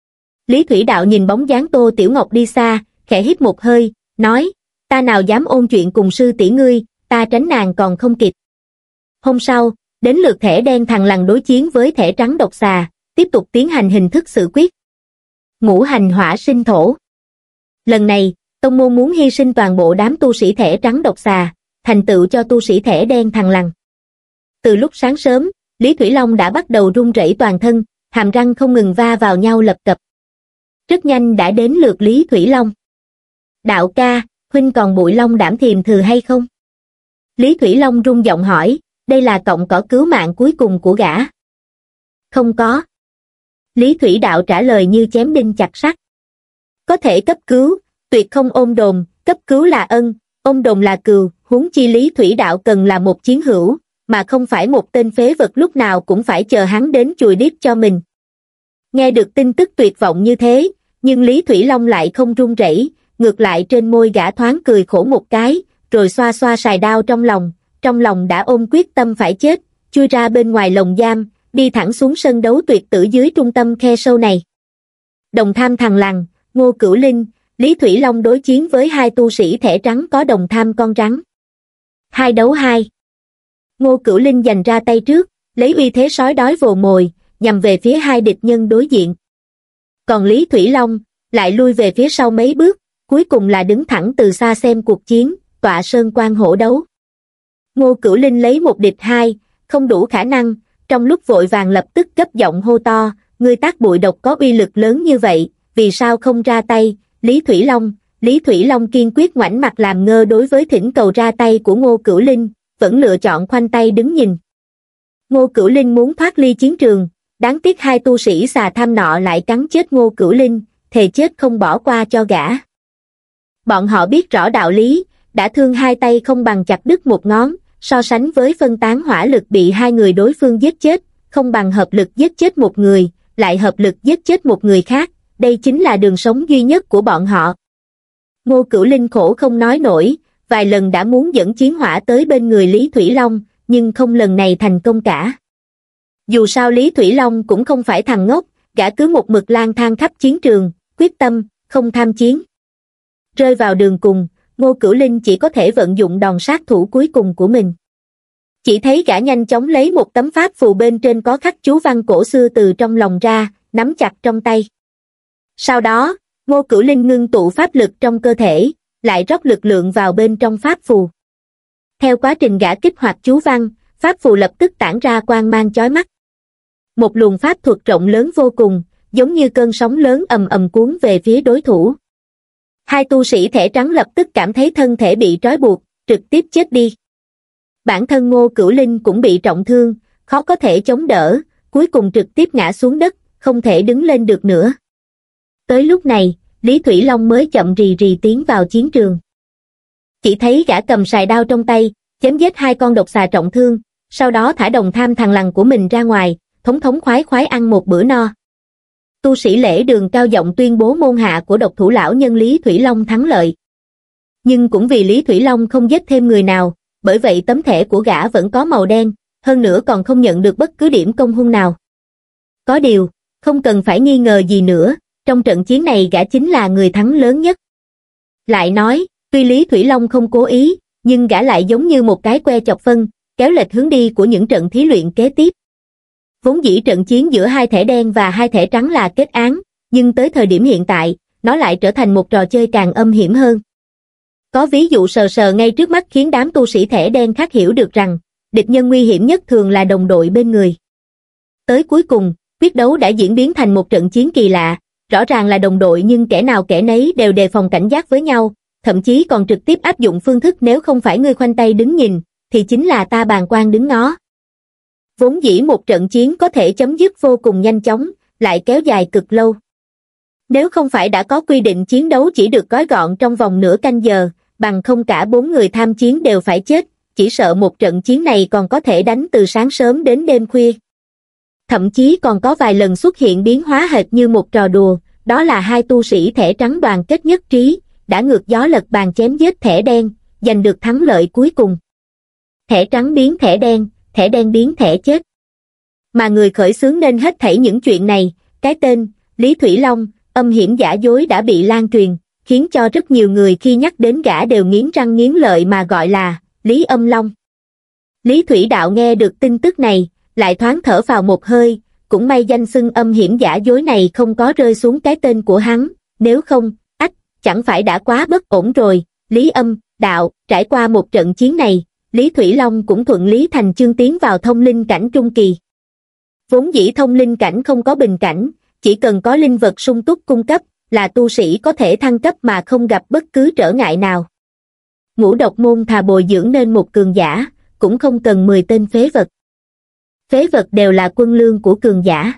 Lý Thủy Đạo nhìn bóng dáng Tô Tiểu Ngọc đi xa, khẽ hít một hơi, nói, ta nào dám ôn chuyện cùng sư tỷ ngươi, ta tránh nàng còn không kịp. Hôm sau, đến lượt thẻ đen thằng lằn đối chiến với thẻ trắng độc xà, tiếp tục tiến hành hình thức xử quyết. Ngũ hành hỏa sinh thổ. Lần này, tông môn muốn hy sinh toàn bộ đám tu sĩ thẻ trắng độc xà, thành tựu cho tu sĩ thẻ đen thằng lằn. Từ lúc sáng sớm, Lý Thủy Long đã bắt đầu run rẩy toàn thân, hàm răng không ngừng va vào nhau lập cập. Rất nhanh đã đến lượt Lý Thủy Long. Đạo ca, huynh còn bụi long đảm thiềm thừ hay không? Lý Thủy Long rung giọng hỏi, đây là cọng cỏ cứu mạng cuối cùng của gã. Không có. Lý Thủy Đạo trả lời như chém đinh chặt sắt. Có thể cấp cứu, tuyệt không ôm đồn, cấp cứu là ân, ôm đồn là cừu, huống chi Lý Thủy Đạo cần là một chiến hữu, mà không phải một tên phế vật lúc nào cũng phải chờ hắn đến chùi đít cho mình. Nghe được tin tức tuyệt vọng như thế, nhưng Lý Thủy Long lại không run rẩy, ngược lại trên môi gã thoáng cười khổ một cái, rồi xoa xoa sài đao trong lòng, trong lòng đã ôm quyết tâm phải chết, chui ra bên ngoài lồng giam, đi thẳng xuống sân đấu tuyệt tử dưới trung tâm khe sâu này. Đồng tham thằng lằn, Ngô Cửu Linh, Lý Thủy Long đối chiến với hai tu sĩ thẻ trắng có đồng tham con rắn. Hai đấu hai. Ngô Cửu Linh giành ra tay trước, lấy uy thế sói đói vồ mồi, nhằm về phía hai địch nhân đối diện. Còn Lý Thủy Long lại lui về phía sau mấy bước, cuối cùng là đứng thẳng từ xa xem cuộc chiến, tọa sơn quan hổ đấu. Ngô Cửu Linh lấy một địch hai, không đủ khả năng, trong lúc vội vàng lập tức gấp giọng hô to, ngươi tác bụi độc có uy lực lớn như vậy, vì sao không ra tay? Lý Thủy Long, Lý Thủy Long kiên quyết ngoảnh mặt làm ngơ đối với thỉnh cầu ra tay của Ngô Cửu Linh, vẫn lựa chọn khoanh tay đứng nhìn. Ngô Cửu Linh muốn thoát ly chiến trường, đáng tiếc hai tu sĩ xà tham nọ lại cắn chết Ngô Cửu Linh, thề chết không bỏ qua cho gã. Bọn họ biết rõ đạo lý, đã thương hai tay không bằng chặt đứt một ngón, so sánh với phân tán hỏa lực bị hai người đối phương giết chết, không bằng hợp lực giết chết một người, lại hợp lực giết chết một người khác, đây chính là đường sống duy nhất của bọn họ. Ngô Cửu Linh khổ không nói nổi, vài lần đã muốn dẫn chiến hỏa tới bên người Lý Thủy Long, nhưng không lần này thành công cả. Dù sao Lý Thủy Long cũng không phải thằng ngốc, gã cứ một mực lang thang khắp chiến trường, quyết tâm, không tham chiến. Rơi vào đường cùng, Ngô Cửu Linh chỉ có thể vận dụng đòn sát thủ cuối cùng của mình. Chỉ thấy gã nhanh chóng lấy một tấm pháp phù bên trên có khắc chú văn cổ xưa từ trong lòng ra, nắm chặt trong tay. Sau đó, Ngô Cửu Linh ngưng tụ pháp lực trong cơ thể, lại rót lực lượng vào bên trong pháp phù. Theo quá trình gã kích hoạt chú văn, pháp phù lập tức tản ra quang mang chói mắt. Một luồng pháp thuật rộng lớn vô cùng, giống như cơn sóng lớn ầm ầm cuốn về phía đối thủ. Hai tu sĩ thẻ trắng lập tức cảm thấy thân thể bị trói buộc, trực tiếp chết đi. Bản thân Ngô Cửu Linh cũng bị trọng thương, khó có thể chống đỡ, cuối cùng trực tiếp ngã xuống đất, không thể đứng lên được nữa. Tới lúc này, Lý Thủy Long mới chậm rì rì tiến vào chiến trường. Chỉ thấy gã cầm sài đao trong tay, chém giết hai con độc xà trọng thương, sau đó thả đồng tham thằng lằn của mình ra ngoài, thống thống khoái khoái ăn một bữa no. Tu sĩ Lễ Đường cao giọng tuyên bố môn hạ của độc thủ lão nhân Lý Thủy Long thắng lợi. Nhưng cũng vì Lý Thủy Long không giết thêm người nào, bởi vậy tấm thẻ của gã vẫn có màu đen, hơn nữa còn không nhận được bất cứ điểm công hung nào. Có điều, không cần phải nghi ngờ gì nữa, trong trận chiến này gã chính là người thắng lớn nhất. Lại nói, tuy Lý Thủy Long không cố ý, nhưng gã lại giống như một cái que chọc phân, kéo lệch hướng đi của những trận thí luyện kế tiếp. Vốn dĩ trận chiến giữa hai thẻ đen và hai thẻ trắng là kết án, nhưng tới thời điểm hiện tại, nó lại trở thành một trò chơi càng âm hiểm hơn. Có ví dụ sờ sờ ngay trước mắt khiến đám tu sĩ thẻ đen khác hiểu được rằng, địch nhân nguy hiểm nhất thường là đồng đội bên người. Tới cuối cùng, quyết đấu đã diễn biến thành một trận chiến kỳ lạ, rõ ràng là đồng đội nhưng kẻ nào kẻ nấy đều đề phòng cảnh giác với nhau, thậm chí còn trực tiếp áp dụng phương thức nếu không phải ngươi khoanh tay đứng nhìn, thì chính là ta bàng quan đứng ngó. Vốn dĩ một trận chiến có thể chấm dứt vô cùng nhanh chóng, lại kéo dài cực lâu. Nếu không phải đã có quy định chiến đấu chỉ được gói gọn trong vòng nửa canh giờ, bằng không cả bốn người tham chiến đều phải chết, chỉ sợ một trận chiến này còn có thể đánh từ sáng sớm đến đêm khuya. Thậm chí còn có vài lần xuất hiện biến hóa hệt như một trò đùa, đó là hai tu sĩ thẻ trắng đoàn kết nhất trí, đã ngược gió lật bàn chém giết thẻ đen, giành được thắng lợi cuối cùng. Thẻ trắng biến thẻ đen, thẻ đen biến thẻ chết. Mà người khởi xướng nên hết thảy những chuyện này, cái tên, Lý Thủy Long, âm hiểm giả dối đã bị lan truyền, khiến cho rất nhiều người khi nhắc đến gã đều nghiến răng nghiến lợi mà gọi là Lý Âm Long. Lý Thủy Đạo nghe được tin tức này, lại thoáng thở vào một hơi, cũng may danh xưng âm hiểm giả dối này không có rơi xuống cái tên của hắn, nếu không, ách, chẳng phải đã quá bất ổn rồi. Lý Âm, Đạo, trải qua một trận chiến này, Lý Thủy Long cũng thuận lý thành chương tiến vào thông linh cảnh trung kỳ. Vốn dĩ thông linh cảnh không có bình cảnh, chỉ cần có linh vật sung túc cung cấp, là tu sĩ có thể thăng cấp mà không gặp bất cứ trở ngại nào. Ngũ độc môn thà bồi dưỡng nên một cường giả, cũng không cần mười tên phế vật. Phế vật đều là quân lương của cường giả.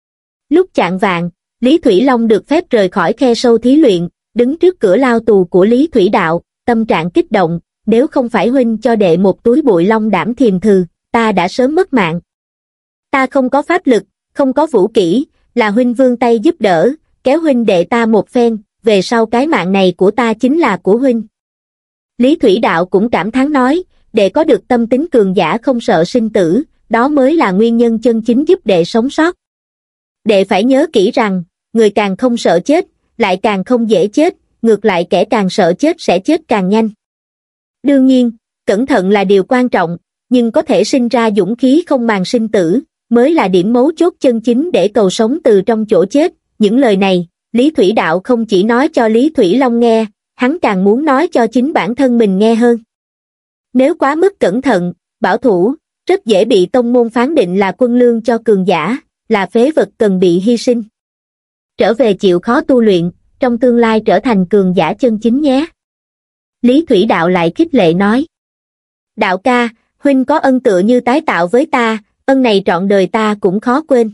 Lúc chạng vạng, Lý Thủy Long được phép rời khỏi khe sâu thí luyện, đứng trước cửa lao tù của Lý Thủy Đạo, tâm trạng kích động, nếu không phải huynh cho đệ một túi bụi long đảm thiềm thừ, ta đã sớm mất mạng. Ta không có pháp lực, không có vũ kỹ, là huynh vươn tay giúp đỡ, kéo huynh đệ ta một phen, về sau cái mạng này của ta chính là của huynh. Lý Thủy Đạo cũng cảm thán nói, đệ có được tâm tính cường giả không sợ sinh tử, đó mới là nguyên nhân chân chính giúp đệ sống sót. Đệ phải nhớ kỹ rằng, người càng không sợ chết, lại càng không dễ chết, ngược lại kẻ càng sợ chết sẽ chết càng nhanh. Đương nhiên, cẩn thận là điều quan trọng, nhưng có thể sinh ra dũng khí không màng sinh tử, mới là điểm mấu chốt chân chính để cầu sống từ trong chỗ chết. Những lời này, Lý Thủy Đạo không chỉ nói cho Lý Thủy Long nghe, hắn càng muốn nói cho chính bản thân mình nghe hơn. Nếu quá mức cẩn thận, bảo thủ, rất dễ bị tông môn phán định là quân lương cho cường giả, là phế vật cần bị hy sinh. Trở về chịu khó tu luyện, trong tương lai trở thành cường giả chân chính nhé. Lý Thủy Đạo lại khích lệ nói. Đạo ca, huynh có ân tựa như tái tạo với ta, ân này trọn đời ta cũng khó quên.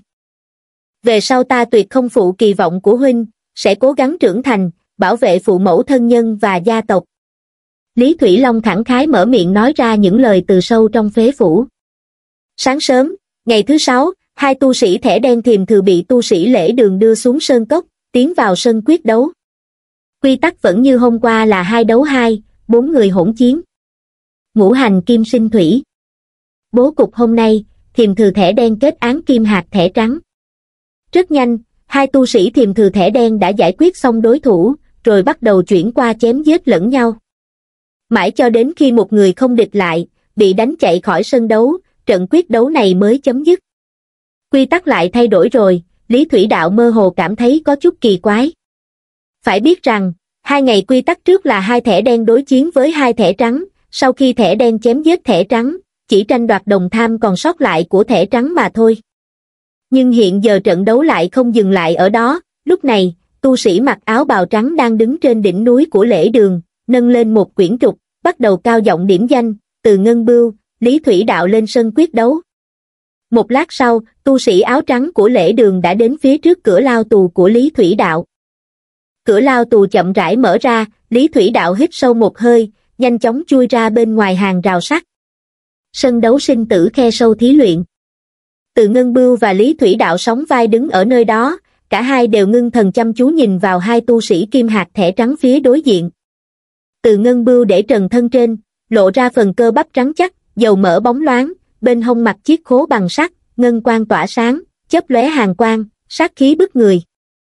Về sau ta tuyệt không phụ kỳ vọng của huynh, sẽ cố gắng trưởng thành, bảo vệ phụ mẫu thân nhân và gia tộc. Lý Thủy Long thẳng khái mở miệng nói ra những lời từ sâu trong phế phủ. Sáng sớm, ngày thứ sáu, hai tu sĩ thẻ đen thiềm thừ bị tu sĩ Lễ Đường đưa xuống sơn cốc, tiến vào sân quyết đấu. Quy tắc vẫn như hôm qua là hai đấu hai, bốn người hỗn chiến. Ngũ hành kim sinh thủy. Bố cục hôm nay, Thiềm Thừ thẻ đen kết án Kim Hạc thẻ trắng. Rất nhanh, hai tu sĩ Thiềm Thừ thẻ đen đã giải quyết xong đối thủ, rồi bắt đầu chuyển qua chém giết lẫn nhau. Mãi cho đến khi một người không địch lại, bị đánh chạy khỏi sân đấu, trận quyết đấu này mới chấm dứt. Quy tắc lại thay đổi rồi, Lý Thủy Đạo mơ hồ cảm thấy có chút kỳ quái. Phải biết rằng, hai ngày quy tắc trước là hai thẻ đen đối chiến với hai thẻ trắng, sau khi thẻ đen chém giết thẻ trắng, chỉ tranh đoạt đồng tham còn sót lại của thẻ trắng mà thôi. Nhưng hiện giờ trận đấu lại không dừng lại ở đó, lúc này, tu sĩ mặc áo bào trắng đang đứng trên đỉnh núi của lễ đường, nâng lên một quyển trục, bắt đầu cao giọng điểm danh, Từ Ngân Bưu, Lý Thủy Đạo lên sân quyết đấu. Một lát sau, tu sĩ áo trắng của lễ đường đã đến phía trước cửa lao tù của Lý Thủy Đạo. Cửa lao tù chậm rãi mở ra, Lý Thủy Đạo hít sâu một hơi, nhanh chóng chui ra bên ngoài hàng rào sắt. Sân đấu sinh tử khe sâu thí luyện. Từ Ngân Bưu và Lý Thủy Đạo sóng vai đứng ở nơi đó, cả hai đều ngưng thần chăm chú nhìn vào hai tu sĩ Kim Hạc thẻ trắng phía đối diện. Từ Ngân Bưu để trần thân trên, lộ ra phần cơ bắp trắng chắc, dầu mỡ bóng loáng, bên hông mặc chiếc khố bằng sắt, ngân quang tỏa sáng, chớp lóe hàn quang, sát khí bức người.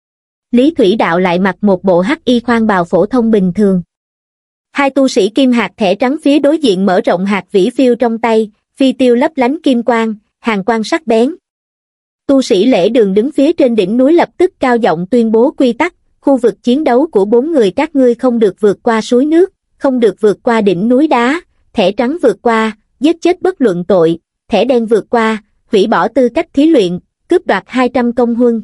Lý Thủy Đạo lại mặc một bộ hắc y khoan bào phổ thông bình thường. Hai tu sĩ Kim Hạc thẻ trắng phía đối diện mở rộng hạt vĩ phiêu trong tay, phi tiêu lấp lánh kim quang, hàn quang sắc bén. Tu sĩ lễ đường đứng phía trên đỉnh núi lập tức cao giọng tuyên bố quy tắc, khu vực chiến đấu của bốn người các ngươi không được vượt qua suối nước, không được vượt qua đỉnh núi đá, thẻ trắng vượt qua, giết chết bất luận tội, thẻ đen vượt qua, hủy bỏ tư cách thí luyện, cướp đoạt hai trăm công huân.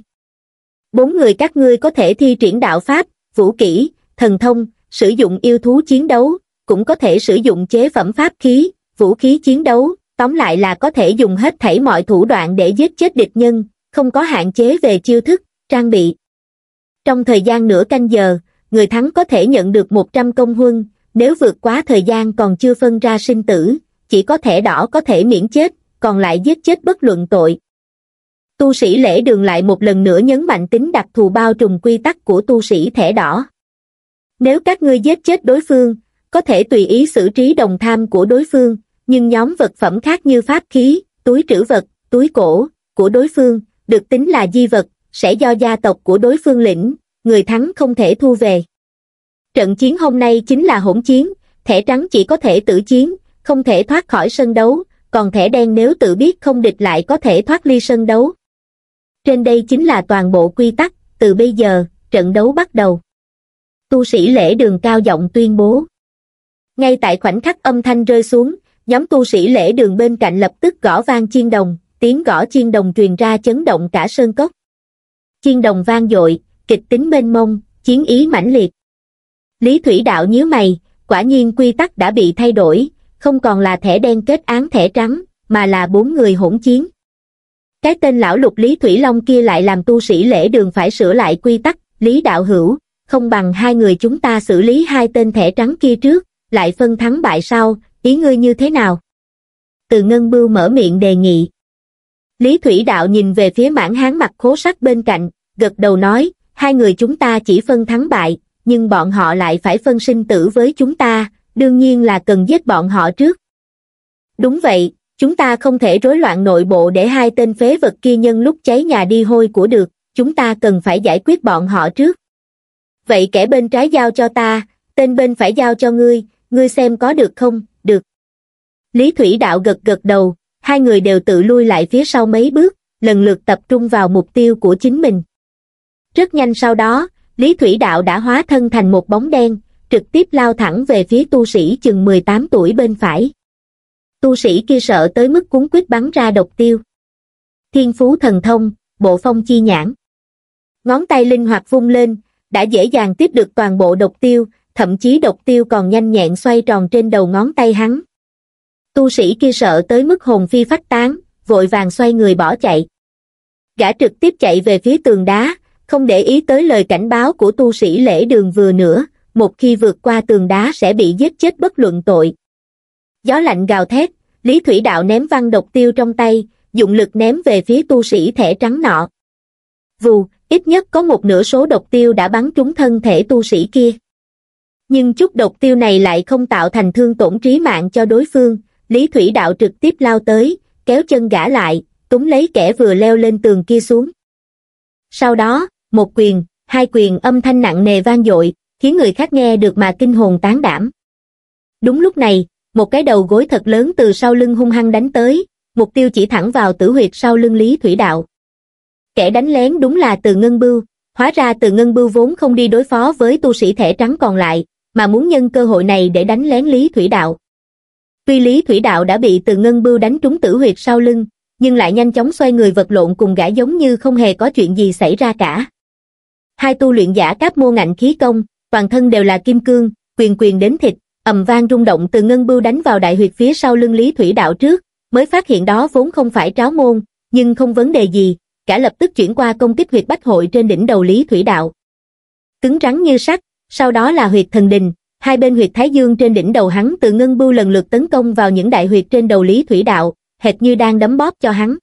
Bốn người các ngươi có thể thi triển đạo pháp, vũ kỹ, thần thông, sử dụng yêu thú chiến đấu, cũng có thể sử dụng chế phẩm pháp khí, vũ khí chiến đấu, tóm lại là có thể dùng hết thảy mọi thủ đoạn để giết chết địch nhân, không có hạn chế về chiêu thức, trang bị. Trong thời gian nửa canh giờ, người thắng có thể nhận được một trăm công huân, nếu vượt quá thời gian còn chưa phân ra sinh tử, chỉ có thẻ đỏ có thể miễn chết, còn lại giết chết bất luận tội. Tu sĩ lễ đường lại một lần nữa nhấn mạnh tính đặc thù bao trùm quy tắc của tu sĩ thẻ đỏ. Nếu các ngươi giết chết đối phương, có thể tùy ý xử trí đồng tham của đối phương, nhưng nhóm vật phẩm khác như pháp khí, túi trữ vật, túi cổ của đối phương, được tính là di vật, sẽ do gia tộc của đối phương lĩnh, người thắng không thể thu về. Trận chiến hôm nay chính là hỗn chiến, thẻ trắng chỉ có thể tự chiến, không thể thoát khỏi sân đấu, còn thẻ đen nếu tự biết không địch lại có thể thoát ly sân đấu. Trên đây chính là toàn bộ quy tắc, từ bây giờ, trận đấu bắt đầu. Tu sĩ lễ đường cao giọng tuyên bố. Ngay tại khoảnh khắc âm thanh rơi xuống, nhóm tu sĩ lễ đường bên cạnh lập tức gõ vang chiên đồng, tiếng gõ chiên đồng truyền ra chấn động cả sơn cốc. Chiên đồng vang dội, kịch tính mênh mông, chiến ý mãnh liệt. Lý Thủy Đạo nhíu mày, quả nhiên quy tắc đã bị thay đổi, không còn là thẻ đen kết án thẻ trắng, mà là bốn người hỗn chiến. Cái tên lão lục Lý Thủy Long kia lại làm tu sĩ lễ đường phải sửa lại quy tắc, Lý đạo hữu, không bằng hai người chúng ta xử lý hai tên thẻ trắng kia trước, lại phân thắng bại sau, ý ngươi như thế nào? Từ Ngân Bưu mở miệng đề nghị. Lý Thủy Đạo nhìn về phía mãn hán mặt khố sắt bên cạnh, gật đầu nói, hai người chúng ta chỉ phân thắng bại, nhưng bọn họ lại phải phân sinh tử với chúng ta, đương nhiên là cần giết bọn họ trước. Đúng vậy, chúng ta không thể rối loạn nội bộ để hai tên phế vật kia nhân lúc cháy nhà đi hôi của được, chúng ta cần phải giải quyết bọn họ trước. Vậy kẻ bên trái giao cho ta, tên bên phải giao cho ngươi, ngươi xem có được không? Được. Lý Thủy Đạo gật gật đầu, hai người đều tự lui lại phía sau mấy bước, lần lượt tập trung vào mục tiêu của chính mình. Rất nhanh sau đó, Lý Thủy Đạo đã hóa thân thành một bóng đen, trực tiếp lao thẳng về phía tu sĩ chừng mười tám tuổi bên phải. Tu sĩ kia sợ tới mức cuống quýt bắn ra độc tiêu. Thiên phú thần thông, bộ phong chi nhãn. Ngón tay linh hoạt vung lên, đã dễ dàng tiếp được toàn bộ độc tiêu, thậm chí độc tiêu còn nhanh nhẹn xoay tròn trên đầu ngón tay hắn. Tu sĩ kia sợ tới mức hồn phi phách tán, vội vàng xoay người bỏ chạy. Gã trực tiếp chạy về phía tường đá, không để ý tới lời cảnh báo của tu sĩ lễ đường vừa nữa, một khi vượt qua tường đá sẽ bị giết chết bất luận tội. Gió lạnh gào thét, Lý Thủy Đạo ném văng độc tiêu trong tay, dụng lực ném về phía tu sĩ thẻ trắng nọ. Vù, ít nhất có một nửa số độc tiêu đã bắn trúng thân thể tu sĩ kia. Nhưng chút độc tiêu này lại không tạo thành thương tổn trí mạng cho đối phương, Lý Thủy Đạo trực tiếp lao tới, kéo chân gã lại, túm lấy kẻ vừa leo lên tường kia xuống. Sau đó, một quyền, hai quyền âm thanh nặng nề vang dội, khiến người khác nghe được mà kinh hồn tán đảm. Đúng lúc này, một cái đầu gối thật lớn từ sau lưng hung hăng đánh tới, mục tiêu chỉ thẳng vào tử huyệt sau lưng Lý Thủy Đạo. Kẻ đánh lén đúng là Từ Ngân Bưu, hóa ra Từ Ngân Bưu vốn không đi đối phó với tu sĩ thẻ trắng còn lại, mà muốn nhân cơ hội này để đánh lén Lý Thủy Đạo. Tuy Lý Thủy Đạo đã bị Từ Ngân Bưu đánh trúng tử huyệt sau lưng, nhưng lại nhanh chóng xoay người vật lộn cùng gã giống như không hề có chuyện gì xảy ra cả. Hai tu luyện giả Cáp Mô Ngạnh Khí Công, toàn thân đều là kim cương, quyền quyền đến thịt, ầm vang rung động. Từ Ngân Bưu đánh vào đại huyệt phía sau lưng Lý Thủy Đạo trước, mới phát hiện đó vốn không phải tráo môn, nhưng không vấn đề gì, cả lập tức chuyển qua công kích huyệt bách hội trên đỉnh đầu Lý Thủy Đạo. Cứng rắn như sắt, sau đó là huyệt thần đình, hai bên huyệt thái dương trên đỉnh đầu hắn. Từ Ngân Bưu lần lượt tấn công vào những đại huyệt trên đầu Lý Thủy Đạo, hệt như đang đấm bóp cho hắn.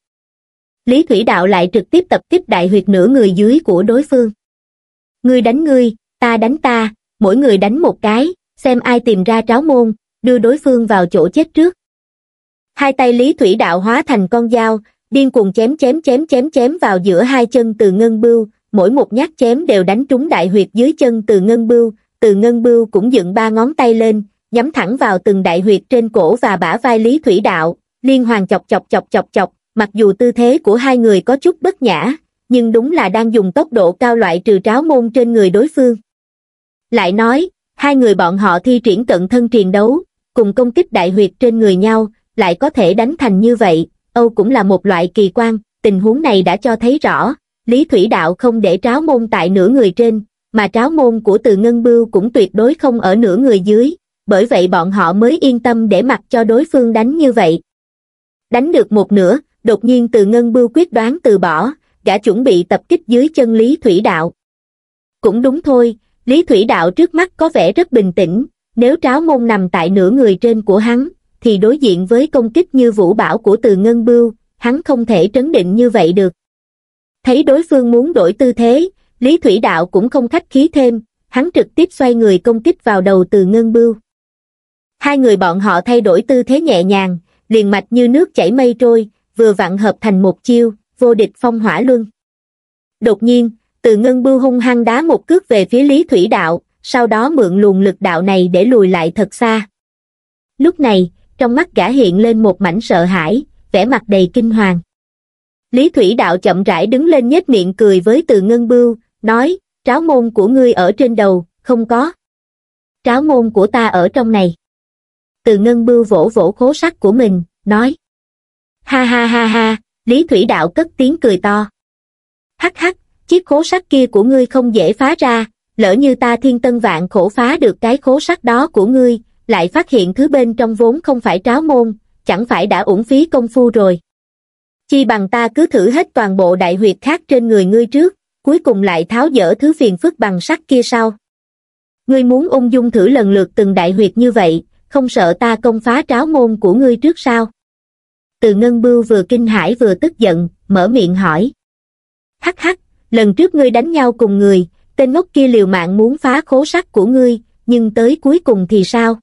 Lý Thủy Đạo lại trực tiếp tập kích đại huyệt nửa người dưới của đối phương. Ngươi đánh ngươi, ta đánh ta, mỗi người đánh một cái, xem ai tìm ra tráo môn, đưa đối phương vào chỗ chết trước. Hai tay Lý Thủy Đạo hóa thành con dao, điên cuồng chém chém chém chém chém vào giữa hai chân Từ Ngân Bưu, mỗi một nhát chém đều đánh trúng đại huyệt dưới chân Từ Ngân Bưu. Từ Ngân Bưu cũng dựng ba ngón tay lên, nhắm thẳng vào từng đại huyệt trên cổ và bả vai Lý Thủy Đạo, liên hoàn chọc chọc chọc chọc chọc. Mặc dù tư thế của hai người có chút bất nhã, nhưng đúng là đang dùng tốc độ cao loại trừ tráo môn trên người đối phương. Lại nói, hai người bọn họ thi triển cận thân triền đấu, cùng công kích đại huyệt trên người nhau, lại có thể đánh thành như vậy, Âu cũng là một loại kỳ quan. Tình huống này đã cho thấy rõ, Lý Thủy Đạo không để tráo môn tại nửa người trên, mà tráo môn của Từ Ngân Bưu cũng tuyệt đối không ở nửa người dưới, bởi vậy bọn họ mới yên tâm để mặc cho đối phương đánh như vậy. Đánh được một nửa, đột nhiên Từ Ngân Bưu quyết đoán từ bỏ, gã chuẩn bị tập kích dưới chân Lý Thủy Đạo. Cũng đúng thôi, Lý Thủy Đạo trước mắt có vẻ rất bình tĩnh, nếu tráo môn nằm tại nửa người trên của hắn, thì đối diện với công kích như vũ bão của Từ Ngân Bưu, hắn không thể trấn định như vậy được. Thấy đối phương muốn đổi tư thế, Lý Thủy Đạo cũng không khách khí thêm, hắn trực tiếp xoay người công kích vào đầu Từ Ngân Bưu. Hai người bọn họ thay đổi tư thế nhẹ nhàng, liền mạch như nước chảy mây trôi, vừa vặn hợp thành một chiêu, vô địch phong hỏa luân. Đột nhiên, Từ Ngân Bưu hung hăng đá một cước về phía Lý Thủy Đạo, sau đó mượn luồng lực đạo này để lùi lại thật xa. Lúc này, trong mắt gã hiện lên một mảnh sợ hãi, vẻ mặt đầy kinh hoàng. Lý Thủy Đạo chậm rãi đứng lên nhếch miệng cười với Từ Ngân Bưu, nói, tráo môn của ngươi ở trên đầu, không có. Tráo môn của ta ở trong này. Từ Ngân Bưu vỗ vỗ khố sắt của mình, nói. Ha ha ha ha, Lý Thủy Đạo cất tiếng cười to. Hắc hắc, chiếc khố sắt kia của ngươi không dễ phá ra, lỡ như ta thiên tân vạn khổ phá được cái khố sắt đó của ngươi, lại phát hiện thứ bên trong vốn không phải tráo môn, chẳng phải đã uổng phí công phu rồi. Chi bằng ta cứ thử hết toàn bộ đại huyệt khác trên người ngươi trước, cuối cùng lại tháo dỡ thứ phiền phức bằng sắt kia sau. Ngươi muốn ung dung thử lần lượt từng đại huyệt như vậy, không sợ ta công phá tráo môn của ngươi trước sao? Từ Ngân Bưu vừa kinh hãi vừa tức giận, mở miệng hỏi. Hắc hắc, lần trước ngươi đánh nhau cùng người, tên ngốc kia liều mạng muốn phá khố sắt của ngươi, nhưng tới cuối cùng thì sao?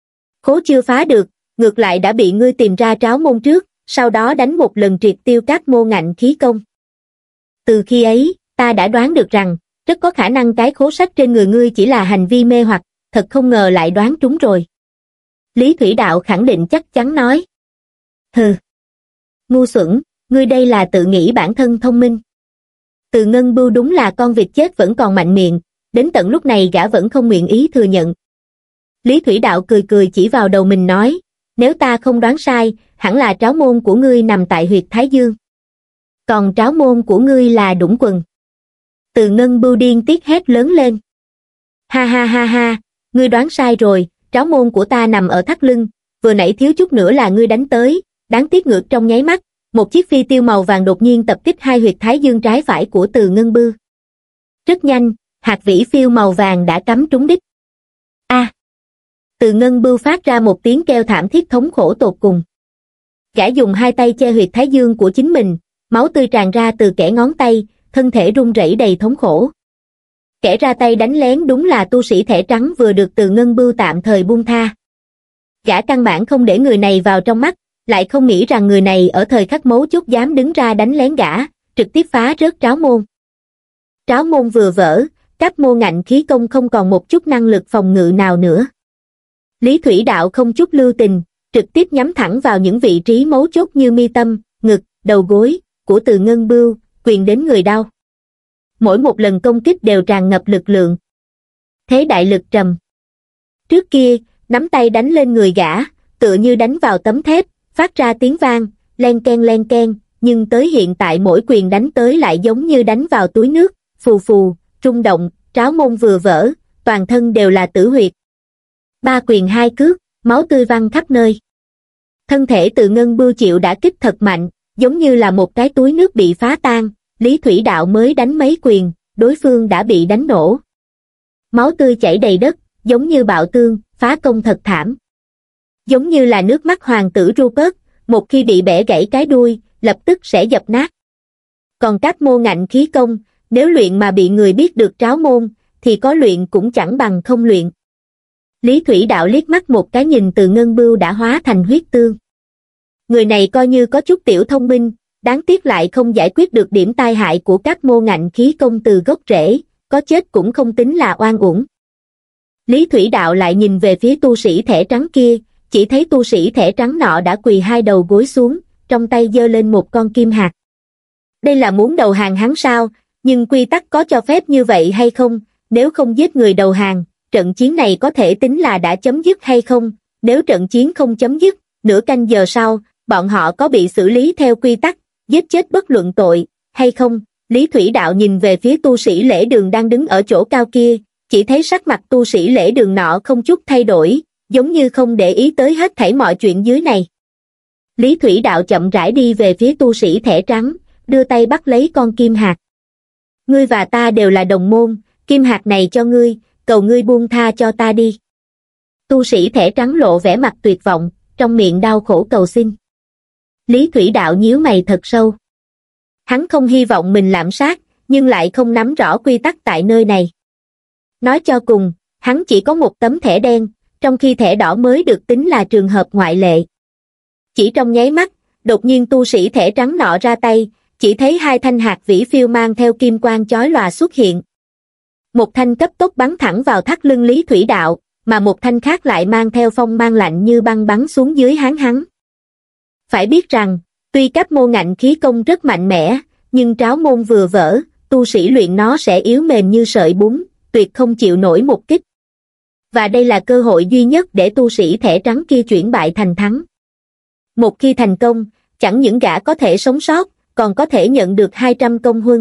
Khố chưa phá được, ngược lại đã bị ngươi tìm ra tráo môn trước, sau đó đánh một lần triệt tiêu Cáp Mô Ngạnh Khí Công. Từ khi ấy, ta đã đoán được rằng, rất có khả năng cái khố sắt trên người ngươi chỉ là hành vi mê hoặc, thật không ngờ lại đoán trúng rồi. Lý Thủy Đạo khẳng định chắc chắn nói. Hừ. Ngu xuẩn, ngươi đây là tự nghĩ bản thân thông minh. Từ Ngân Bưu đúng là con vịt chết vẫn còn mạnh miệng, đến tận lúc này gã vẫn không nguyện ý thừa nhận. Lý Thủy Đạo cười cười chỉ vào đầu mình nói, nếu ta không đoán sai, hẳn là tráo môn của ngươi nằm tại huyệt Thái Dương. Còn tráo môn của ngươi là đũng quần. Từ Ngân Bưu điên tiết hét lớn lên. Ha ha ha ha, ngươi đoán sai rồi, tráo môn của ta nằm ở thắt lưng, vừa nãy thiếu chút nữa là ngươi đánh tới, đáng tiếc ngược trong nháy mắt, một chiếc phi tiêu màu vàng đột nhiên tập kích hai huyệt Thái Dương trái phải của Từ Ngân Bưu. Rất nhanh, hạt vĩ phiêu màu vàng đã cắm trúng đích. A! À, Từ Ngân Bưu phát ra một tiếng kêu thảm thiết thống khổ tột cùng. Gã dùng hai tay che huyệt Thái Dương của chính mình, máu tươi tràn ra từ kẽ ngón tay, thân thể run rẩy đầy thống khổ. Kẻ ra tay đánh lén đúng là tu sĩ thẻ trắng vừa được Từ Ngân Bưu tạm thời buông tha. Gã căn bản không để người này vào trong mắt, lại không nghĩ rằng người này ở thời khắc mấu chốt dám đứng ra đánh lén gã, trực tiếp phá rớt tráo môn. Tráo môn vừa vỡ, Cáp Mô Ngạnh khí công không còn một chút năng lực phòng ngự nào nữa. Lý Thủy Đạo không chút lưu tình, trực tiếp nhắm thẳng vào những vị trí mấu chốt như mi tâm, ngực, đầu gối của Từ Ngân Bưu, quyền đến người đau. Mỗi một lần công kích đều tràn ngập lực lượng. Thế đại lực trầm. Trước kia, nắm tay đánh lên người gã, tựa như đánh vào tấm thép, phát ra tiếng vang, len ken len ken, nhưng tới hiện tại mỗi quyền đánh tới lại giống như đánh vào túi nước, phù phù, rung động, tráo môn vừa vỡ, toàn thân đều là tử huyệt. Ba quyền hai cước, máu tươi văng khắp nơi. Thân thể Từ Ngân Bưu chịu đả kích thật mạnh, giống như là một cái túi nước bị phá tan, Lý Thủy Đạo mới đánh mấy quyền, đối phương đã bị đánh nổ. Máu tươi chảy đầy đất, giống như bạo tương, phá công thật thảm. Giống như là nước mắt hoàng tử Rupert, một khi bị bẻ gãy cái đuôi, lập tức sẽ dập nát. Còn Cáp Mô Ngạnh khí công, nếu luyện mà bị người biết được tráo môn, thì có luyện cũng chẳng bằng không luyện. Lý Thủy Đạo liếc mắt một cái nhìn Từ Ngân Bưu đã hóa thành huyết tương. Người này coi như có chút tiểu thông minh, đáng tiếc lại không giải quyết được điểm tai hại của Cáp Mô Ngạnh khí công từ gốc rễ, có chết cũng không tính là oan uổng. Lý Thủy Đạo lại nhìn về phía tu sĩ thẻ trắng kia, chỉ thấy tu sĩ thẻ trắng nọ đã quỳ hai đầu gối xuống, trong tay giơ lên một con kim hạt. Đây là muốn đầu hàng hắn sao, nhưng quy tắc có cho phép như vậy hay không, nếu không giết người đầu hàng, trận chiến này có thể tính là đã chấm dứt hay không, nếu trận chiến không chấm dứt, nửa canh giờ sau, bọn họ có bị xử lý theo quy tắc, giết chết bất luận tội, hay không. Lý Thủy Đạo nhìn về phía tu sĩ lễ đường đang đứng ở chỗ cao kia, chỉ thấy sắc mặt tu sĩ lễ đường nọ không chút thay đổi, giống như không để ý tới hết thảy mọi chuyện dưới này. Lý Thủy Đạo chậm rãi đi về phía tu sĩ thẻ trắng, đưa tay bắt lấy con kim hạt. Ngươi và ta đều là đồng môn, kim hạt này cho ngươi, cầu ngươi buông tha cho ta đi. Tu sĩ thẻ trắng lộ vẻ mặt tuyệt vọng, trong miệng đau khổ cầu xin. Lý Thủy Đạo nhíu mày thật sâu. Hắn không hy vọng mình lạm sát, nhưng lại không nắm rõ quy tắc tại nơi này. Nói cho cùng, hắn chỉ có một tấm thẻ đen, trong khi thẻ đỏ mới được tính là trường hợp ngoại lệ. Chỉ trong nháy mắt, đột nhiên tu sĩ thẻ trắng nọ ra tay, chỉ thấy hai thanh hạt vĩ phiêu mang theo kim quang chói lòa xuất hiện. Một thanh cấp tốc bắn thẳng vào thắt lưng Lý Thủy Đạo, mà một thanh khác lại mang theo phong mang lạnh như băng bắn xuống dưới háng hắn. Phải biết rằng, tuy Cáp Mô Ngạnh khí công rất mạnh mẽ, nhưng tráo môn vừa vỡ, tu sĩ luyện nó sẽ yếu mềm như sợi bún, tuyệt không chịu nổi một kích. Và đây là cơ hội duy nhất để tu sĩ thẻ trắng kia chuyển bại thành thắng. Một khi thành công, chẳng những gã có thể sống sót, còn có thể nhận được hai trăm công huân.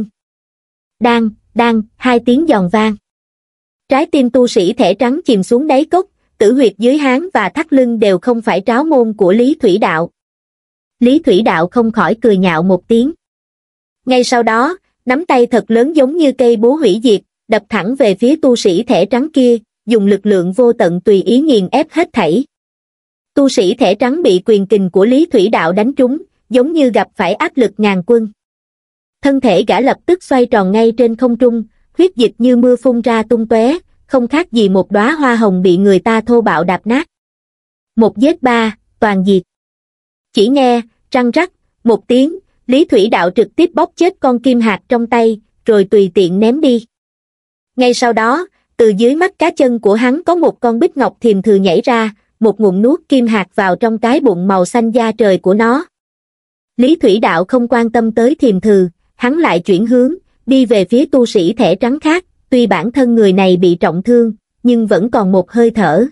Đang, đang, hai tiếng giòn vang. Trái tim tu sĩ thẻ trắng chìm xuống đáy cốc, tử huyệt dưới háng và thắt lưng đều không phải tráo môn của Lý Thủy Đạo. Lý Thủy Đạo không khỏi cười nhạo một tiếng. Ngay sau đó, nắm tay thật lớn giống như cây búa hủy diệt, đập thẳng về phía tu sĩ thẻ trắng kia, dùng lực lượng vô tận tùy ý nghiền ép hết thảy. Tu sĩ thẻ trắng bị quyền kình của Lý Thủy Đạo đánh trúng, giống như gặp phải áp lực ngàn quân. Thân thể gã lập tức xoay tròn ngay trên không trung, huyết dịch như mưa phun ra tung tóe, không khác gì một đóa hoa hồng bị người ta thô bạo đạp nát. Một giết ba, toàn diệt. Chỉ nghe, răng rắc, một tiếng, Lý Thủy Đạo trực tiếp bóp chết con kim hạt trong tay, rồi tùy tiện ném đi. Ngay sau đó, từ dưới mắt cá chân của hắn có một con bích ngọc thiềm thừ nhảy ra, một ngụm nuốt kim hạt vào trong cái bụng màu xanh da trời của nó. Lý Thủy Đạo không quan tâm tới thiềm thừ, hắn lại chuyển hướng, đi về phía tu sĩ thẻ trắng khác, tuy bản thân người này bị trọng thương, nhưng vẫn còn một hơi thở.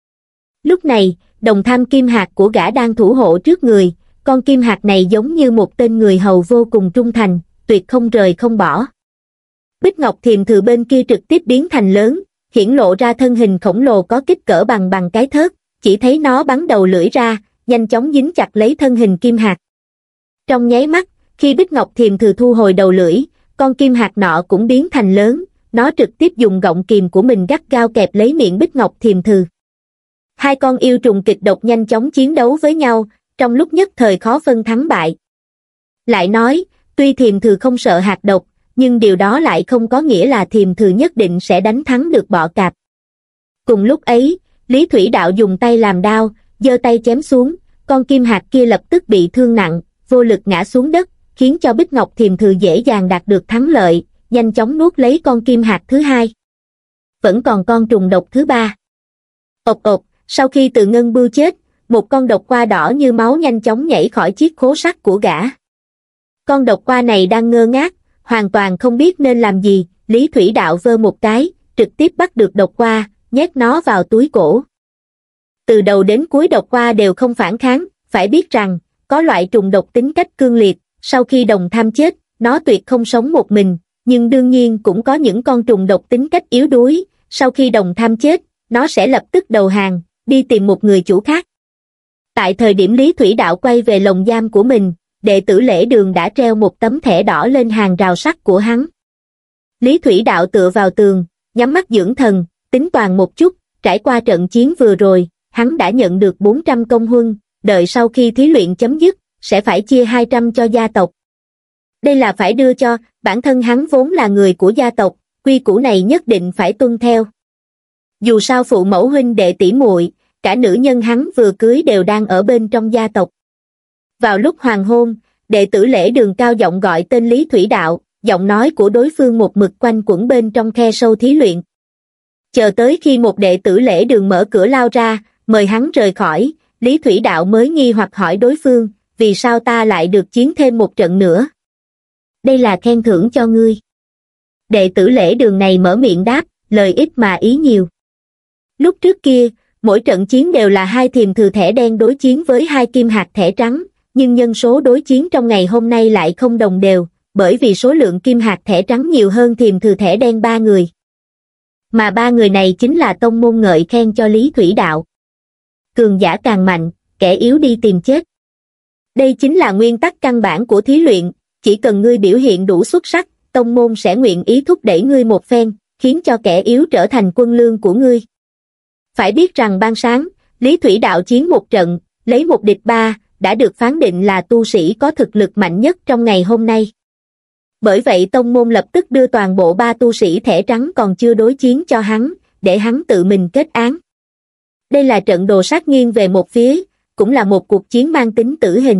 Lúc này, đồng tham kim hạt của gã đang thủ hộ trước người, con kim hạt này giống như một tên người hầu vô cùng trung thành, tuyệt không rời không bỏ. Bích ngọc thiềm thừ bên kia trực tiếp biến thành lớn, hiển lộ ra thân hình khổng lồ có kích cỡ bằng bằng cái thớt, chỉ thấy nó bắn đầu lưỡi ra, nhanh chóng dính chặt lấy thân hình kim hạt. Trong nháy mắt, khi bích ngọc thiềm thừ thu hồi đầu lưỡi, con kim hạt nọ cũng biến thành lớn, nó trực tiếp dùng gọng kìm của mình gắt gao kẹp lấy miệng bích ngọc thiềm thừ. Hai con yêu trùng kịch độc nhanh chóng chiến đấu với nhau, trong lúc nhất thời khó phân thắng bại. Lại nói, tuy thiềm thừ không sợ hạt độc, nhưng điều đó lại không có nghĩa là Thiềm Thừa nhất định sẽ đánh thắng được bọ cạp. Cùng lúc ấy, Lý Thủy Đạo dùng tay làm đao, giơ tay chém xuống, con kim hạt kia lập tức bị thương nặng, vô lực ngã xuống đất, khiến cho Bích Ngọc Thiềm Thừa dễ dàng đạt được thắng lợi, nhanh chóng nuốt lấy con kim hạt thứ hai. Vẫn còn con trùng độc thứ ba. Ộp ộp, sau khi Từ Ngân Bưu chết, một con độc qua đỏ như máu nhanh chóng nhảy khỏi chiếc khố sắt của gã. Con độc qua này đang ngơ ngác, hoàn toàn không biết nên làm gì, Lý Thủy Đạo vơ một cái, trực tiếp bắt được độc qua, nhét nó vào túi cổ. Từ đầu đến cuối độc qua đều không phản kháng, phải biết rằng, có loại trùng độc tính cách cương liệt, sau khi Đồng Tham chết, nó tuyệt không sống một mình, nhưng đương nhiên cũng có những con trùng độc tính cách yếu đuối, sau khi Đồng Tham chết, nó sẽ lập tức đầu hàng, đi tìm một người chủ khác. Tại thời điểm Lý Thủy Đạo quay về lồng giam của mình, đệ tử Lễ Đường đã treo một tấm thẻ đỏ lên hàng rào sắt của hắn. Lý Thủy Đạo tựa vào tường, nhắm mắt dưỡng thần, tính toán một chút, trải qua trận chiến vừa rồi, hắn đã nhận được bốn trăm công huân, đợi sau khi thí luyện chấm dứt, sẽ phải chia hai trăm cho gia tộc. Đây là phải đưa cho, bản thân hắn vốn là người của gia tộc, quy củ này nhất định phải tuân theo. Dù sao phụ mẫu huynh đệ tỷ muội, cả nữ nhân hắn vừa cưới đều đang ở bên trong gia tộc. Vào lúc hoàng hôn, đệ tử Lễ Đường cao giọng gọi tên Lý Thủy Đạo, giọng nói của đối phương một mực quanh quẩn bên trong khe sâu thí luyện. Chờ tới khi một đệ tử Lễ Đường mở cửa lao ra, mời hắn rời khỏi, Lý Thủy Đạo mới nghi hoặc hỏi đối phương, vì sao ta lại được chiến thêm một trận nữa? Đây là khen thưởng cho ngươi. Đệ tử Lễ Đường này mở miệng đáp, lời ít mà ý nhiều. Lúc trước kia, mỗi trận chiến đều là hai Thiềm Thừa thẻ đen đối chiến với hai kim hạt thẻ trắng, nhưng nhân số đối chiến trong ngày hôm nay lại không đồng đều, bởi vì số lượng kim hạt thẻ trắng nhiều hơn Thiềm Thừa thẻ đen ba người. Mà ba người này chính là tông môn ngợi khen cho Lý Thủy Đạo. Cường giả càng mạnh, kẻ yếu đi tìm chết. Đây chính là nguyên tắc căn bản của thí luyện, chỉ cần ngươi biểu hiện đủ xuất sắc, tông môn sẽ nguyện ý thúc đẩy ngươi một phen, khiến cho kẻ yếu trở thành quân lương của ngươi. Phải biết rằng ban sáng, Lý Thủy Đạo chiến một trận, lấy một địch ba, đã được phán định là tu sĩ có thực lực mạnh nhất trong ngày hôm nay. Bởi vậy tông môn lập tức đưa toàn bộ ba tu sĩ thẻ trắng còn chưa đối chiến cho hắn, để hắn tự mình kết án. Đây là trận đồ sát nghiêng về một phía, cũng là một cuộc chiến mang tính tử hình.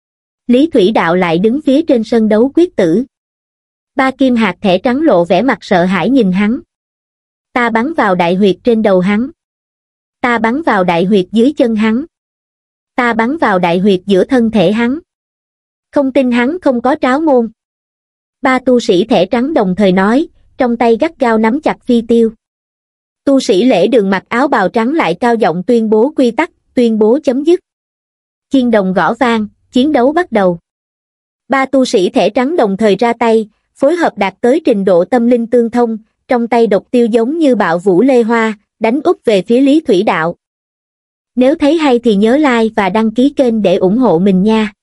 Lý Thủy Đạo lại đứng phía trên sân đấu quyết tử. Ba kim hạt thẻ trắng lộ vẻ mặt sợ hãi nhìn hắn. Ta bắn vào đại huyệt trên đầu hắn. Ta bắn vào đại huyệt dưới chân hắn. Ta bắn vào đại huyệt giữa thân thể hắn. Không tin hắn không có tráo môn. Ba tu sĩ thẻ trắng đồng thời nói, trong tay gắt gao nắm chặt phi tiêu. Tu sĩ Lễ Đường mặc áo bào trắng lại cao giọng tuyên bố quy tắc, tuyên bố chấm dứt. Chiên đồng gõ vang, chiến đấu bắt đầu. Ba tu sĩ thẻ trắng đồng thời ra tay, phối hợp đạt tới trình độ tâm linh tương thông, trong tay độc tiêu giống như bạo vũ lê hoa, đánh úp về phía Lý Thủy Đạo. Nếu thấy hay thì nhớ like và đăng ký kênh để ủng hộ mình nha.